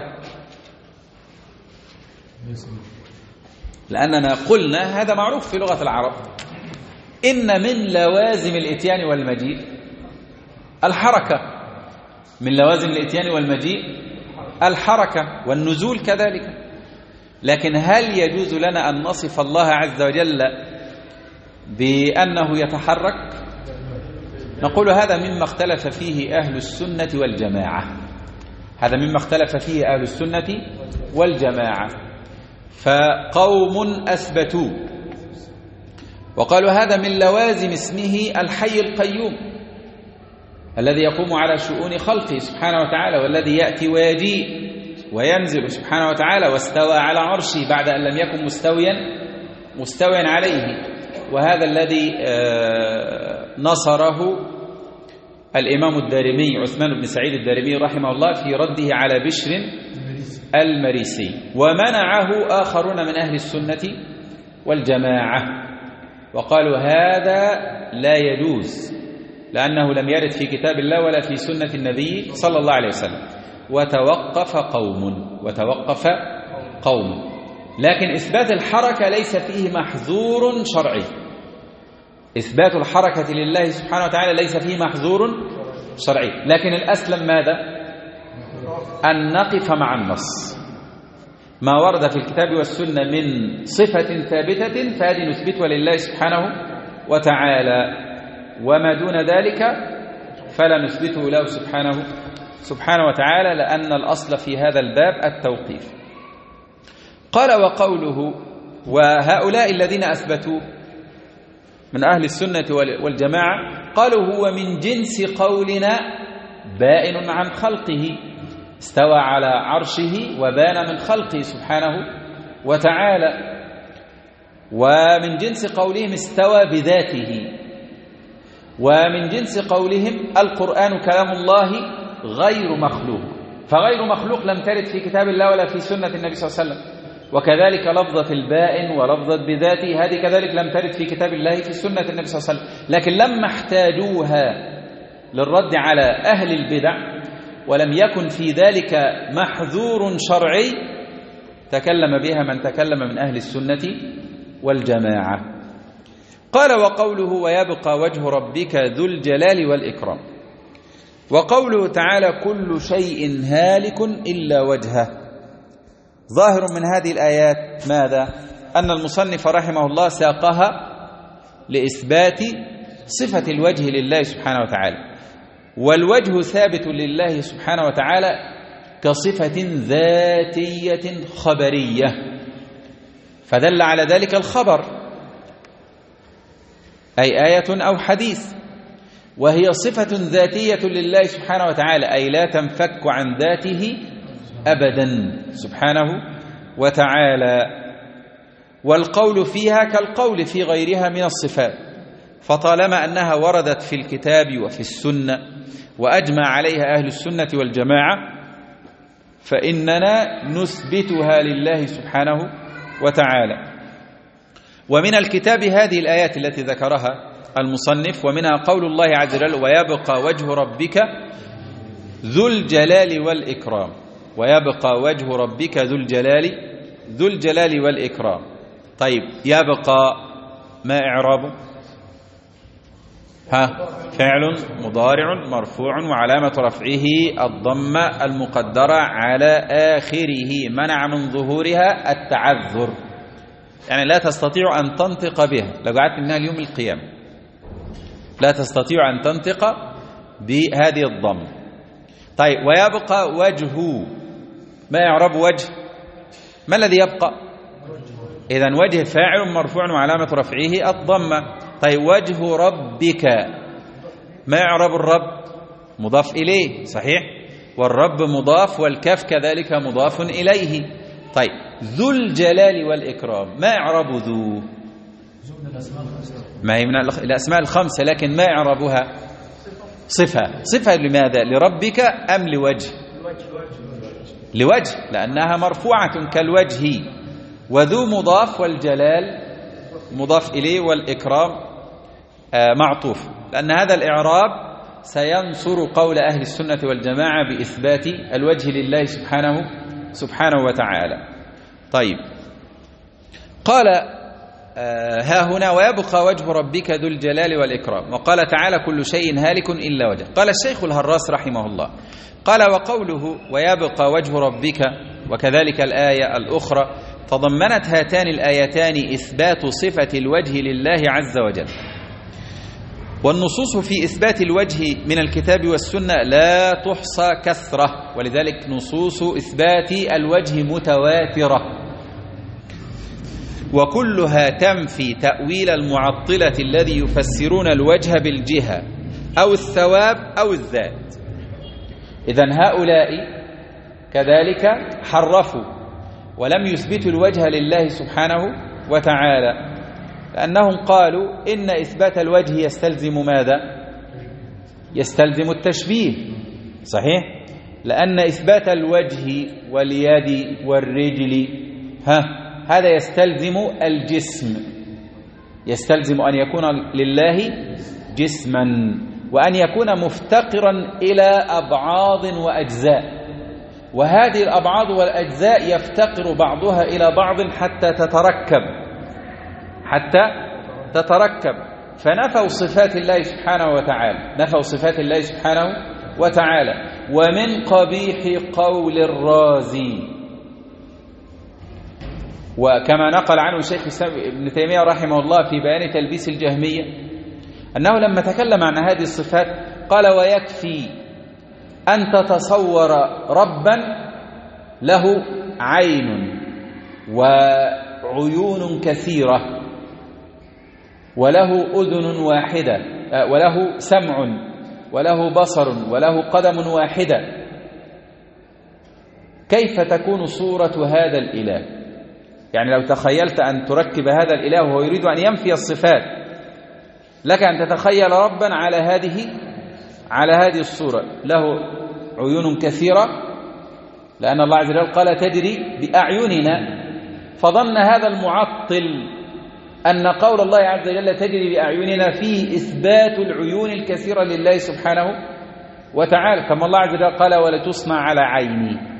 لأننا قلنا هذا معروف في لغة العرب، إن من لوازم الإتيان والمجيء الحركة، من لوازم الإتيان والمجيء الحركة والنزول كذلك. لكن هل يجوز لنا أن نصف الله عز وجل بأنه يتحرك؟ نقول هذا مما اختلف فيه أهل السنة والجماعة، هذا مما اختلف فيه أهل السنة والجماعة. فقوم أثبتوا وقالوا هذا من لوازم اسمه الحي القيوم الذي يقوم على شؤون خلقه سبحانه وتعالى، والذي يأتي ويجيء وينزل سبحانه وتعالى، واستوى على عرشه بعد أن لم يكن مستويا عليه. وهذا الذي نصره الإمام الدارمي عثمان بن سعيد الدارمي رحمه الله في رده على بشر المريسي، ومنعه آخرون من أهل السنة والجماعة، وقالوا هذا لا يجوز لأنه لم يرد في كتاب الله ولا في سنة النبي صلى الله عليه وسلم. وتوقف قوم. لكن إثبات الحركة ليس فيه محظور شرعي، إثبات الحركة لله سبحانه وتعالى ليس فيه محظور شرعي. لكن الأسلم ماذا؟ أن نقف مع النص، ما ورد في الكتاب والسنة من صفة ثابتة فهذه نثبتها لله سبحانه وتعالى، وما دون ذلك فلا نثبته له سبحانه وتعالى، لأن الأصل في هذا الباب التوقيف. قال وقوله وهؤلاء الذين أثبتوا من أهل السنة والجماعة قالوا هو من جنس قولنا بائن عن خلقه، استوى على عرشه وبان من خلقه سبحانه وتعالى. ومن جنس قولهم استوى بذاته، ومن جنس قولهم القرآن كلام الله غير مخلوق، فغير مخلوق لم ترد في كتاب الله ولا في سنة النبي صلى الله عليه وسلم. وكذلك لفظة البائن ولفظة بذاته هذه كذلك لم ترد في كتاب الله في سنة النبي صلى الله عليه وسلم. لكن لما احتاجوها للرد على أهل البدع ولم يكن في ذلك محذور شرعي تكلم بها من تكلم من أهل السنة والجماعة. قال وقوله ويبقى وجه ربك ذو الجلال والإكرام. وقوله تعالى كل شيء هالك إلا وجهه. ظاهر من هذه الآيات ماذا؟ أن المصنف رحمه الله ساقها لإثبات صفة الوجه لله سبحانه وتعالى، والوجه ثابت لله سبحانه وتعالى كصفة ذاتية خبرية، فدل على ذلك الخبر أي آية أو حديث، وهي صفة ذاتية لله سبحانه وتعالى أي لا تنفك عن ذاته أبدا سبحانه وتعالى. والقول فيها كالقول في غيرها من الصفات، فطالما أنها وردت في الكتاب وفي السنة وأجمع عليها أهل السنة والجماعة فإننا نثبتها لله سبحانه وتعالى. ومن الكتاب هذه الآيات التي ذكرها المصنف، ومنها قول الله عز وجل ويبقى وجه ربك ذو الجلال والإكرام. ويبقى وجه ربك ذو الجلال والإكرام. طيب يبقى ما إعرابه؟ فعل مضارع مرفوع وعلامة رفعه الضمة المقدرة على آخره منع من ظهورها التعذر، يعني لا تستطيع أن تنطق بها لو قعدت منها اليوم القيامة، لا تستطيع أن تنطق بهذه الضمة. طيب ويبقى وجهه، ما يعرب وجه؟ ما الذي يبقى؟ إذن وجه فاعل مرفوع وعلامة رفعه الضمة. طيب وجه ربك، ما يعرب الرب؟ مضاف إليه صحيح، والرب مضاف والكاف كذلك مضاف إليه. طيب ذو الجلال والإكرام، ما يعرب ذو؟ ما هي من الأسماء الخمسة، لكن ما يعربها؟ صفة لماذا؟ لربك أم لوجه؟ لوجه، لأنها مرفوعة كالوجه، وذو مضاف والجلال مضاف إليه والإكرام معطوف، لأن هذا الإعراب سينصر قول أهل السنة والجماعة بإثبات الوجه لله سبحانه وتعالى. طيب قال ها هنا ويبقى وجه ربك ذو الجلال والإكرام. وقال تعالى كل شيء هالك إلا وجهه. قال الشيخ الهراس رحمه الله قال وقوله ويبقى وجه ربك وكذلك الآية الأخرى تضمنت هاتان الآيتان إثبات صفة الوجه لله عز وجل، والنصوص في إثبات الوجه من الكتاب والسنة لا تحصى كثرة، ولذلك نصوص إثبات الوجه متواترة، وكلها تنفي تأويل المعطلة الذي يفسرون الوجه بالجهة أو الثواب أو الذات. إذن هؤلاء كذلك حرفوا ولم يثبتوا الوجه لله سبحانه وتعالى، لأنهم قالوا إن إثبات الوجه يستلزم ماذا؟ يستلزم التشبيه صحيح، لأن إثبات الوجه واليد والرجل هذا يستلزم الجسم، يستلزم أن يكون لله جسما وأن يكون مفتقرا إلى أبعاض وأجزاء، وهذه الأبعاض والأجزاء يفتقر بعضها إلى بعض حتى تتركب فنفوا صفات الله سبحانه وتعالى، نفوا صفات الله سبحانه وتعالى. ومن قبيح قول الرازي، وكما نقل عنه الشيخ ابن تيمية رحمه الله في بيان تلبيس الجهمية، أنه لما تكلم عن هذه الصفات قال ويكفي أن تتصور ربا له عين وعيون كثيرة وله أذن واحدة وله سمع وله بصر وله قدم واحدة، كيف تكون صورة هذا الإله؟ يعني لو تخيلت أن تركب هذا الإله وهو يريد أن ينفي الصفات، لك أن تتخيل ربا على هذه الصورة، له عيون كثيرة، لأن الله عز وجل قال تجري بأعيننا، فظن هذا المعطل أن قول الله عز وجل تجري بأعيننا فيه إثبات العيون الكثيرة لله سبحانه وتعالى، كما الله عز وجل قال ولتصنع على عيني،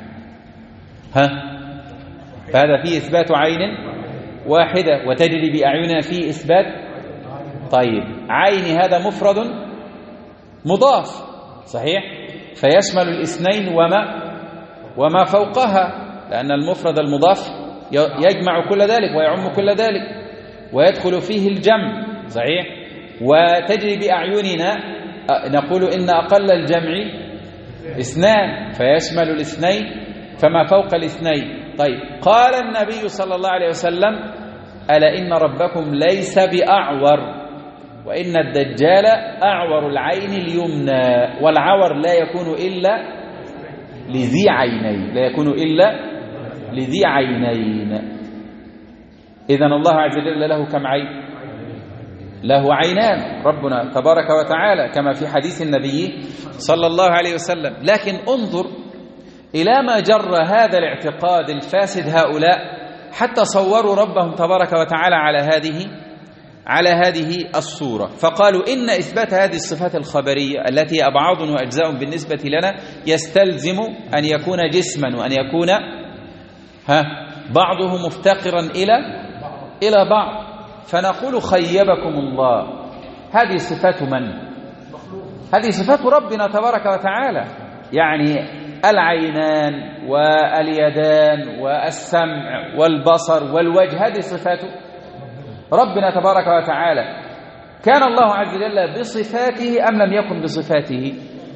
فهذا فيه إثبات عين واحدة، وتجري بأعيننا فيه إثبات. طيب عين هذا مفرد مضاف صحيح، فيشمل الاثنين وما فوقها، لأن المفرد المضاف يجمع كل ذلك ويعم كل ذلك ويدخل فيه الجمع صحيح. وتجري بأعيننا نقول إن أقل الجمع اثنان، فيشمل الاثنين فما فوق الاثنين. طيب قال النبي صلى الله عليه وسلم ألا إن ربكم ليس بأعور، وإن الدجال أعور العين اليمنى، والعور لا يكون إلا لذي عينين، لا يكون إلا لذي عينين. إذن الله عز وجل له كم عين؟ له عينان ربنا تبارك وتعالى كما في حديث النبي صلى الله عليه وسلم. لكن انظر إلى ما جر هذا الاعتقاد الفاسد هؤلاء حتى صوروا ربهم تبارك وتعالى على هذه الصورة، فقالوا إن إثبات هذه الصفات الخبرية التي أبعاض وأجزاء بالنسبة لنا يستلزم أن يكون جسما وأن يكون بعضه مفتقرا إلى بعض، فنقول خيبكم الله، هذه صفات من؟ هذه صفات ربنا تبارك وتعالى، يعني العينان واليدان والسمع والبصر والوجه، هذه صفات ربنا تبارك وتعالى. كان الله عز وجل بصفاته أم لم يكن بصفاته؟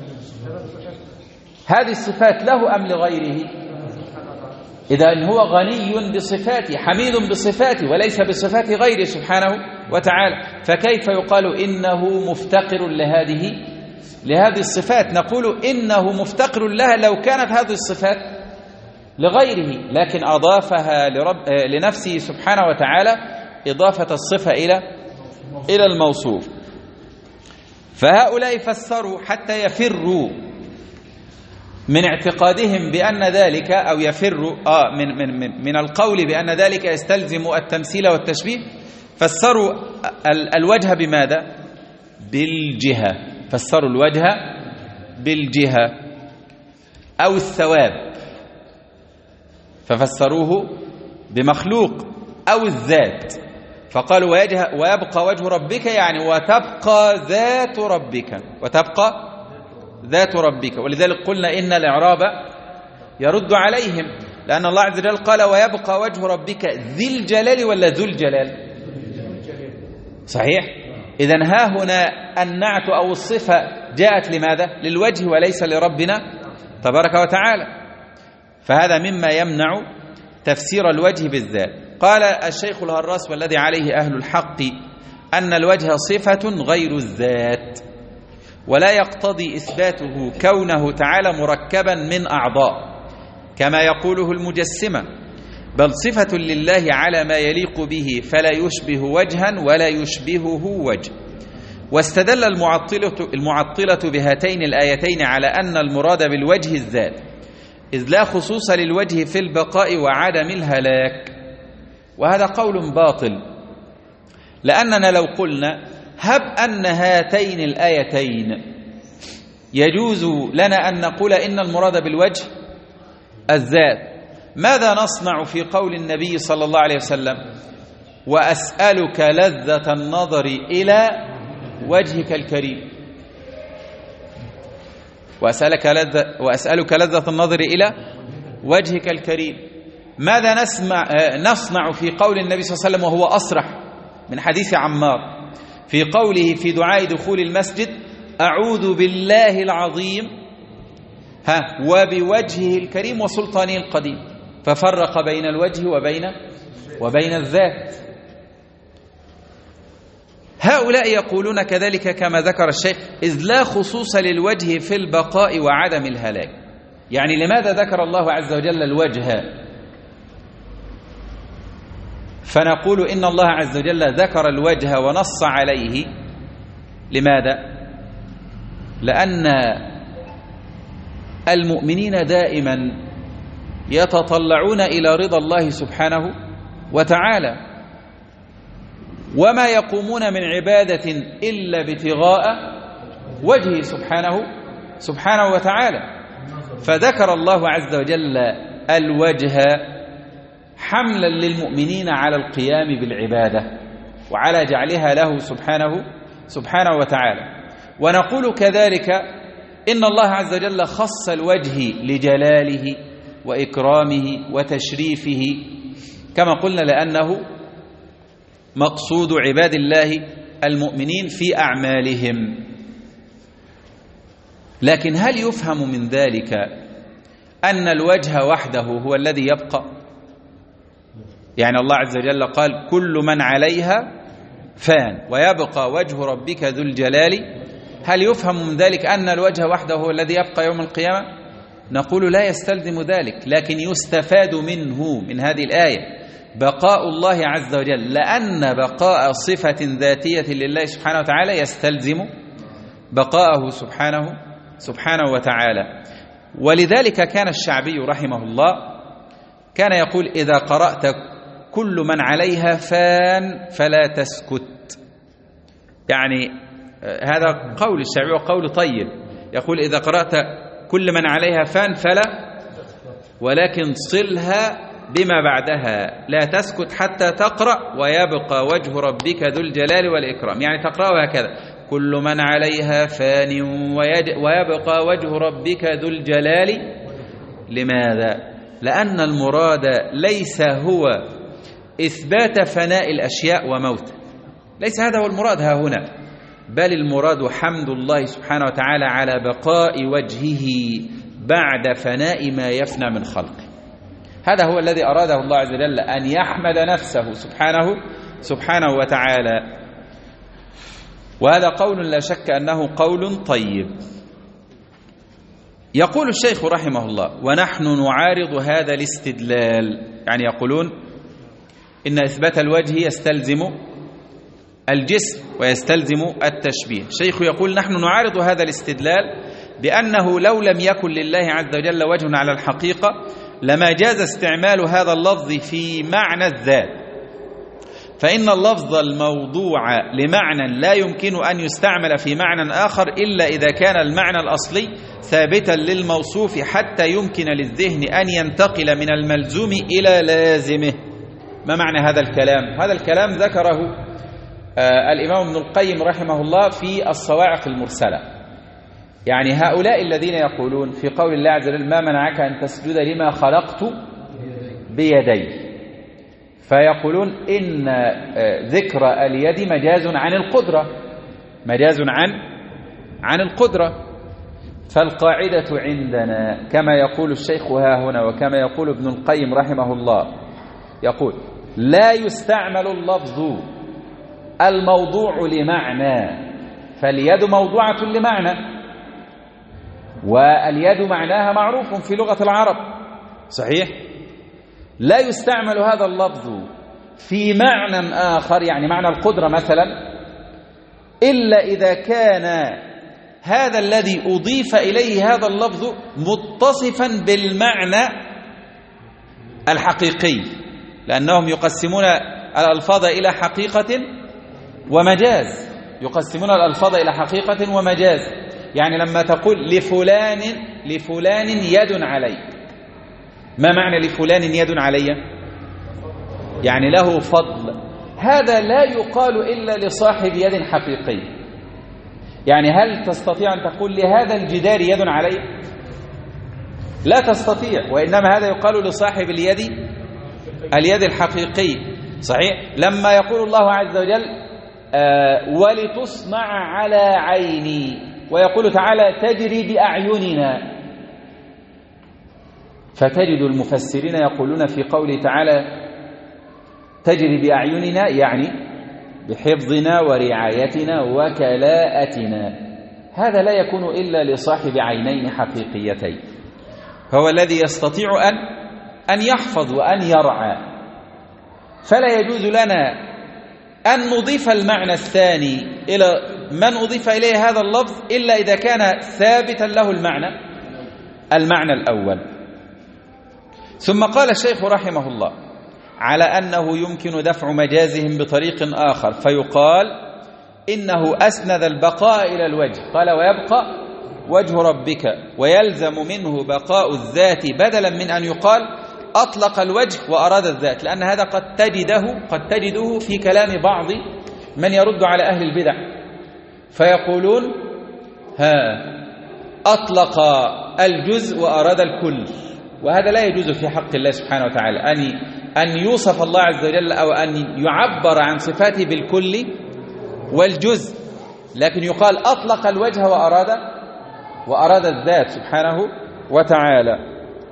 هذه الصفات له أم لغيره؟ إذا هو غني بصفاته حميد بصفاته وليس بصفات غيره سبحانه وتعالى، فكيف يقال إنه مفتقر لهذه الصفات؟ نقول إنه مفتقر لها لو كانت هذه الصفات لغيره، لكن أضافها لنفسه سبحانه وتعالى إضافة الصفة إلى الموصوف. فهؤلاء فسروا حتى يفروا من اعتقادهم بأن ذلك، أو يفروا من القول بأن ذلك يستلزم التمثيل والتشبيه، فسروا الوجه بماذا؟ بالجهة، فسروا الوجه بالجهة أو الثواب، ففسروه بمخلوق أو الذات، فقالوا ويبقى وجه ربك، يعني وتبقى ذات ربك. ولذلك قلنا إن الإعراب يرد عليهم، لأن الله عز وجل قال ويبقى وجه ربك ذي الجلال ولا ذو الجلال؟ صحيح. إذن ها هنا النعت أو الصفة جاءت لماذا؟ للوجه وليس لربنا تبارك وتعالى، فهذا مما يمنع تفسير الوجه بالذات. قال الشيخ الهراس والذي عليه أهل الحق أن الوجه صفة غير الذات، ولا يقتضي إثباته كونه تعالى مركبا من أعضاء كما يقوله المجسمة، بل صفة لله على ما يليق به، فلا يشبه وجها ولا يشبهه وجه. واستدل المعطلة بهاتين الآيتين على أن المراد بالوجه الذات، إذ لا خصوص للوجه في البقاء وعدم الهلاك، وهذا قول باطل، لأننا لو قلنا هب أن هاتين الآيتين يجوز لنا أن نقول إن المراد بالوجه الذات، ماذا نصنع في قول النبي صلى الله عليه وسلم وأسألك لذة النظر إلى وجهك الكريم؟ وأسألك لذة النظر إلى وجهك الكريم. ماذا نصنع في قول النبي صلى الله عليه وسلم وهو أصرح من حديث عمار في قوله في دعاء دخول المسجد أعوذ بالله العظيم وبوجهه الكريم وسلطانه القديم، ففرق بين الوجه وبين الذات. هؤلاء يقولون كذلك كما ذكر الشيخ: إذ لا خصوص للوجه في البقاء وعدم الهلاك. يعني لماذا ذكر الله عز وجل الوجه؟ فنقول إن الله عز وجل ذكر الوجه ونص عليه. لماذا؟ لأن المؤمنين دائما يتطلعون إلى رضا الله سبحانه وتعالى، وما يقومون من عبادة إلا ابتغاء وجهه سبحانه وتعالى. فذكر الله عز وجل الوجه حملا للمؤمنين على القيام بالعبادة وعلى جعلها له سبحانه وتعالى. ونقول كذلك إن الله عز وجل خص الوجه لجلاله وإكرامه وتشريفه كما قلنا، لأنه مقصود عباد الله المؤمنين في أعمالهم. لكن هل يفهم من ذلك أن الوجه وحده هو الذي يبقى؟ يعني الله عز وجل قال: كل من عليها فان ويبقى وجه ربك ذو الجلال. هل يفهم من ذلك أن الوجه وحده هو الذي يبقى يوم القيامة؟ نقول لا يستلزم ذلك، لكن يستفاد منه من هذه الآية بقاء الله عز وجل، لأن بقاء صفة ذاتية لله سبحانه وتعالى يستلزم بقاءه سبحانه وتعالى. ولذلك كان الشعبي رحمه الله كان يقول: إذا قرأت كل من عليها فان فلا تسكت. يعني هذا قول الشعبي وقول طيب، يقول: إذا قرأت كل من عليها فان فلا، ولكن صلها بما بعدها، لا تسكت حتى تقرأ ويبقى وجه ربك ذو الجلال والإكرام. يعني تقرأها هكذا: كل من عليها فان ويبقى وجه ربك ذو الجلال. لماذا؟ لأن المراد ليس هو إثبات فناء الأشياء وموت، ليس هذا هو المراد ها هنا، بل المراد حمد الله سبحانه وتعالى على بقاء وجهه بعد فناء ما يفنى من خلقه. هذا هو الذي أراده الله عز وجل، أن يحمد نفسه سبحانه وتعالى. وهذا قول لا شك أنه قول طيب. يقول الشيخ رحمه الله: ونحن نعارض هذا الاستدلال. يعني يقولون إن إثبات الوجه يستلزم الجسم ويستلزم التشبيه. الشيخ يقول: نحن نعارض هذا الاستدلال بأنه لو لم يكن لله عز وجل وجه على الحقيقة لما جاز استعمال هذا اللفظ في معنى الذات، فإن اللفظ الموضوع لمعنى لا يمكن أن يستعمل في معنى آخر إلا إذا كان المعنى الأصلي ثابتا للموصوف حتى يمكن للذهن أن ينتقل من الملزوم إلى لازمه. ما معنى هذا الكلام؟ هذا الكلام ذكره الإمام ابن القيم رحمه الله في الصواعق المرسلة. يعني هؤلاء الذين يقولون في قول الله عز وجل: ما منعك أن تسجد لما خلقت بيدي، فيقولون إن ذكر اليد مجاز عن القدرة، مجاز عن القدرة. فالقاعدة عندنا كما يقول الشيخ ها هنا وكما يقول ابن القيم رحمه الله، يقول: لا يستعمل اللفظ الموضوع لمعنى، فاليد موضوعة لمعنى، واليد معناها معروف في لغة العرب، صحيح؟ لا يستعمل هذا اللفظ في معنى آخر، يعني معنى القدرة مثلا، إلا إذا كان هذا الذي أضيف إليه هذا اللفظ متصفا بالمعنى الحقيقي، لأنهم يقسمون الألفاظ إلى حقيقة ومجاز، يقسمون الألفاظ إلى حقيقة ومجاز. يعني لما تقول لفلان يد علي، ما معنى لفلان يد علي؟ يعني له فضل. هذا لا يقال إلا لصاحب يد حقيقي. يعني هل تستطيع أن تقول لهذا الجدار يد علي؟ لا تستطيع، وإنما هذا يقال لصاحب اليد الحقيقي، صحيح؟ لما يقول الله عز وجل: ولتصنع على عيني، ويقول تعالى: تجري بأعيننا، فتجد المفسرين يقولون في قوله تعالى تجري بأعيننا، يعني بحفظنا ورعايتنا وكلاءتنا، هذا لا يكون إلا لصاحب عينين حقيقيتين، هو الذي يستطيع أن يحفظ وأن يرعى. فلا يجوز لنا أن نضيف المعنى الثاني إلى من أضيف إليه هذا اللفظ إلا إذا كان ثابتا له المعنى الأول. ثم قال الشيخ رحمه الله على أنه يمكن دفع مجازهم بطريق آخر، فيقال إنه أسند البقاء إلى الوجه، قال ويبقى وجه ربك ويلزم منه بقاء الذات، بدلا من أن يقال أطلق الوجه وأراد الذات، لأن هذا قد تجده في كلام بعض من يرد على أهل البدع، فيقولون أطلق الجزء وأراد الكل، وهذا لا يجوز في حق الله سبحانه وتعالى أن يوصف الله عز وجل أو أن يعبر عن صفاته بالكل والجزء، لكن يقال أطلق الوجه وأراد الذات سبحانه وتعالى.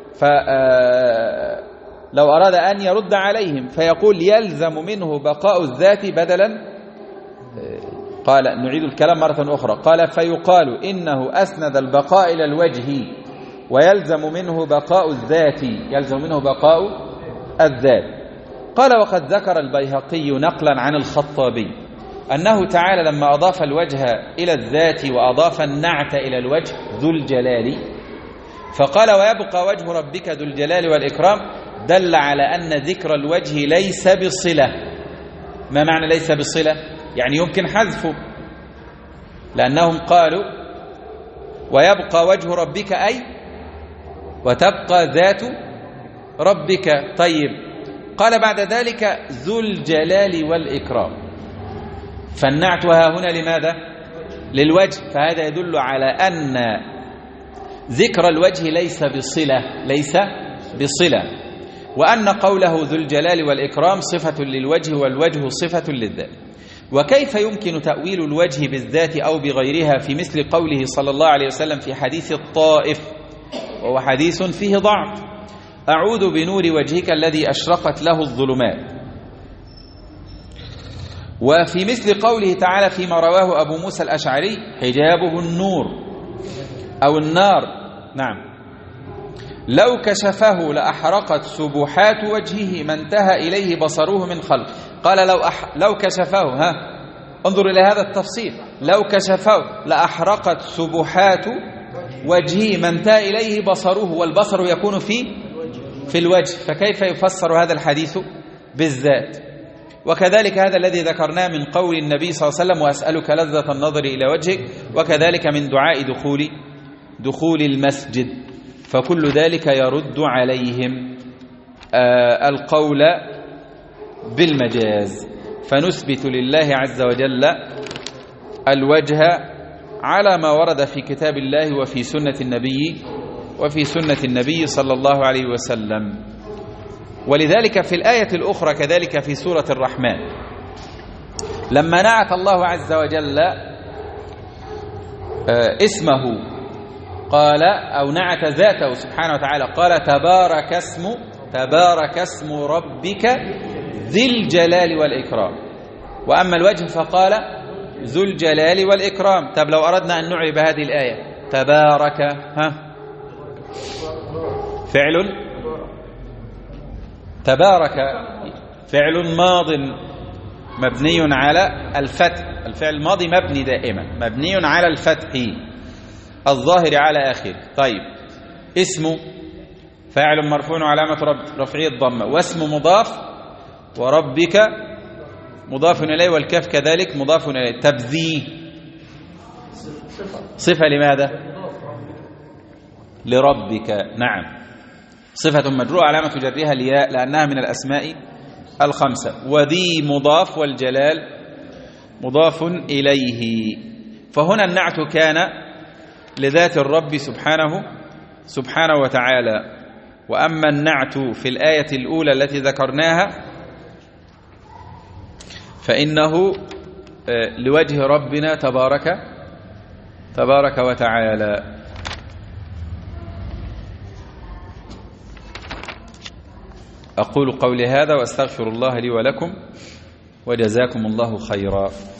فلو أراد أن يرد عليهم فيقول يلزم منه بقاء الذات بدلا، قال نعيد الكلام مرة أخرى، قال فيقال إنه أسند البقاء إلى الوجه ويلزم منه بقاء الذات، يلزم منه بقاء الذات. قال وقد ذكر البيهقي نقلا عن الخطابي أنه تعالى لما أضاف الوجه إلى الذات وأضاف النعت إلى الوجه ذو الجلال، فقال ويبقى وجه ربك ذو الجلال والإكرام، دل على أن ذكر الوجه ليس بصلة. ما معنى ليس بصلة؟ يعني يمكن حذفه، لأنهم قالوا ويبقى وجه ربك أي وتبقى ذات ربك. طيب قال بعد ذلك ذو الجلال والإكرام، فالنعت هنا لماذا؟ للوجه، فهذا يدل على أن ذكر الوجه ليس بصلة، وأن قوله ذو الجلال والإكرام صفة للوجه والوجه صفة للذات. وكيف يمكن تأويل الوجه بالذات أو بغيرها في مثل قوله صلى الله عليه وسلم في حديث الطائف، وهو حديث فيه ضعف، أعوذ بنور وجهك الذي أشرقت له الظلمات. وفي مثل قوله تعالى فيما رواه أبو موسى الأشعري حجابه النور أو النار، نعم، لو كشفه لأحرقت سبحات وجهه ما انتهى إليه بصره من خلق. قال لو كشفه، انظر إلى هذا التفصيل، لو كشفه لأحرقت سبحات وجهه ما انتهى إليه بصره، والبصر يكون في الوجه، فكيف يفسر هذا الحديث بالذات؟ وكذلك هذا الذي ذكرناه من قول النبي صلى الله عليه وسلم وأسألك لذة النظر إلى وجهك، وكذلك من دعاء دخول المسجد، فكل ذلك يرد عليهم القول بالمجاز. فنثبت لله عز وجل الوجه على ما ورد في كتاب الله وفي سنة النبي صلى الله عليه وسلم. ولذلك في الآية الأخرى كذلك في سورة الرحمن لما نعت الله عز وجل اسمه قال أو نعت ذاته سبحانه وتعالى قال تبارك اسم ربك ذي الجلال والإكرام. وأما الوجه فقال ذو الجلال والإكرام. طب لو أردنا أن نعرب هذه الآية تبارك فعل ماض مبني على الفتح، الفعل الماضي مبني دائما مبني على الفتح الظاهر على آخره. طيب اسم فاعل مرفوع علامة رفعه الضمة، واسم مضاف، وربك مضاف إليه، والكاف كذلك مضاف إليه. تبذيه صفة لماذا؟ لربك، نعم، صفة مجرورة علامة جرها الياء لأنها من الأسماء الخمسة. وذي مضاف والجلال مضاف إليه. فهنا النعت كان لذات الرب سبحانه وتعالى. وأما النعت في الآية الأولى التي ذكرناها فإنه لوجه ربنا تبارك وتعالى. أقول قولي هذا وأستغفر الله لي ولكم، وجزاكم الله خيرا.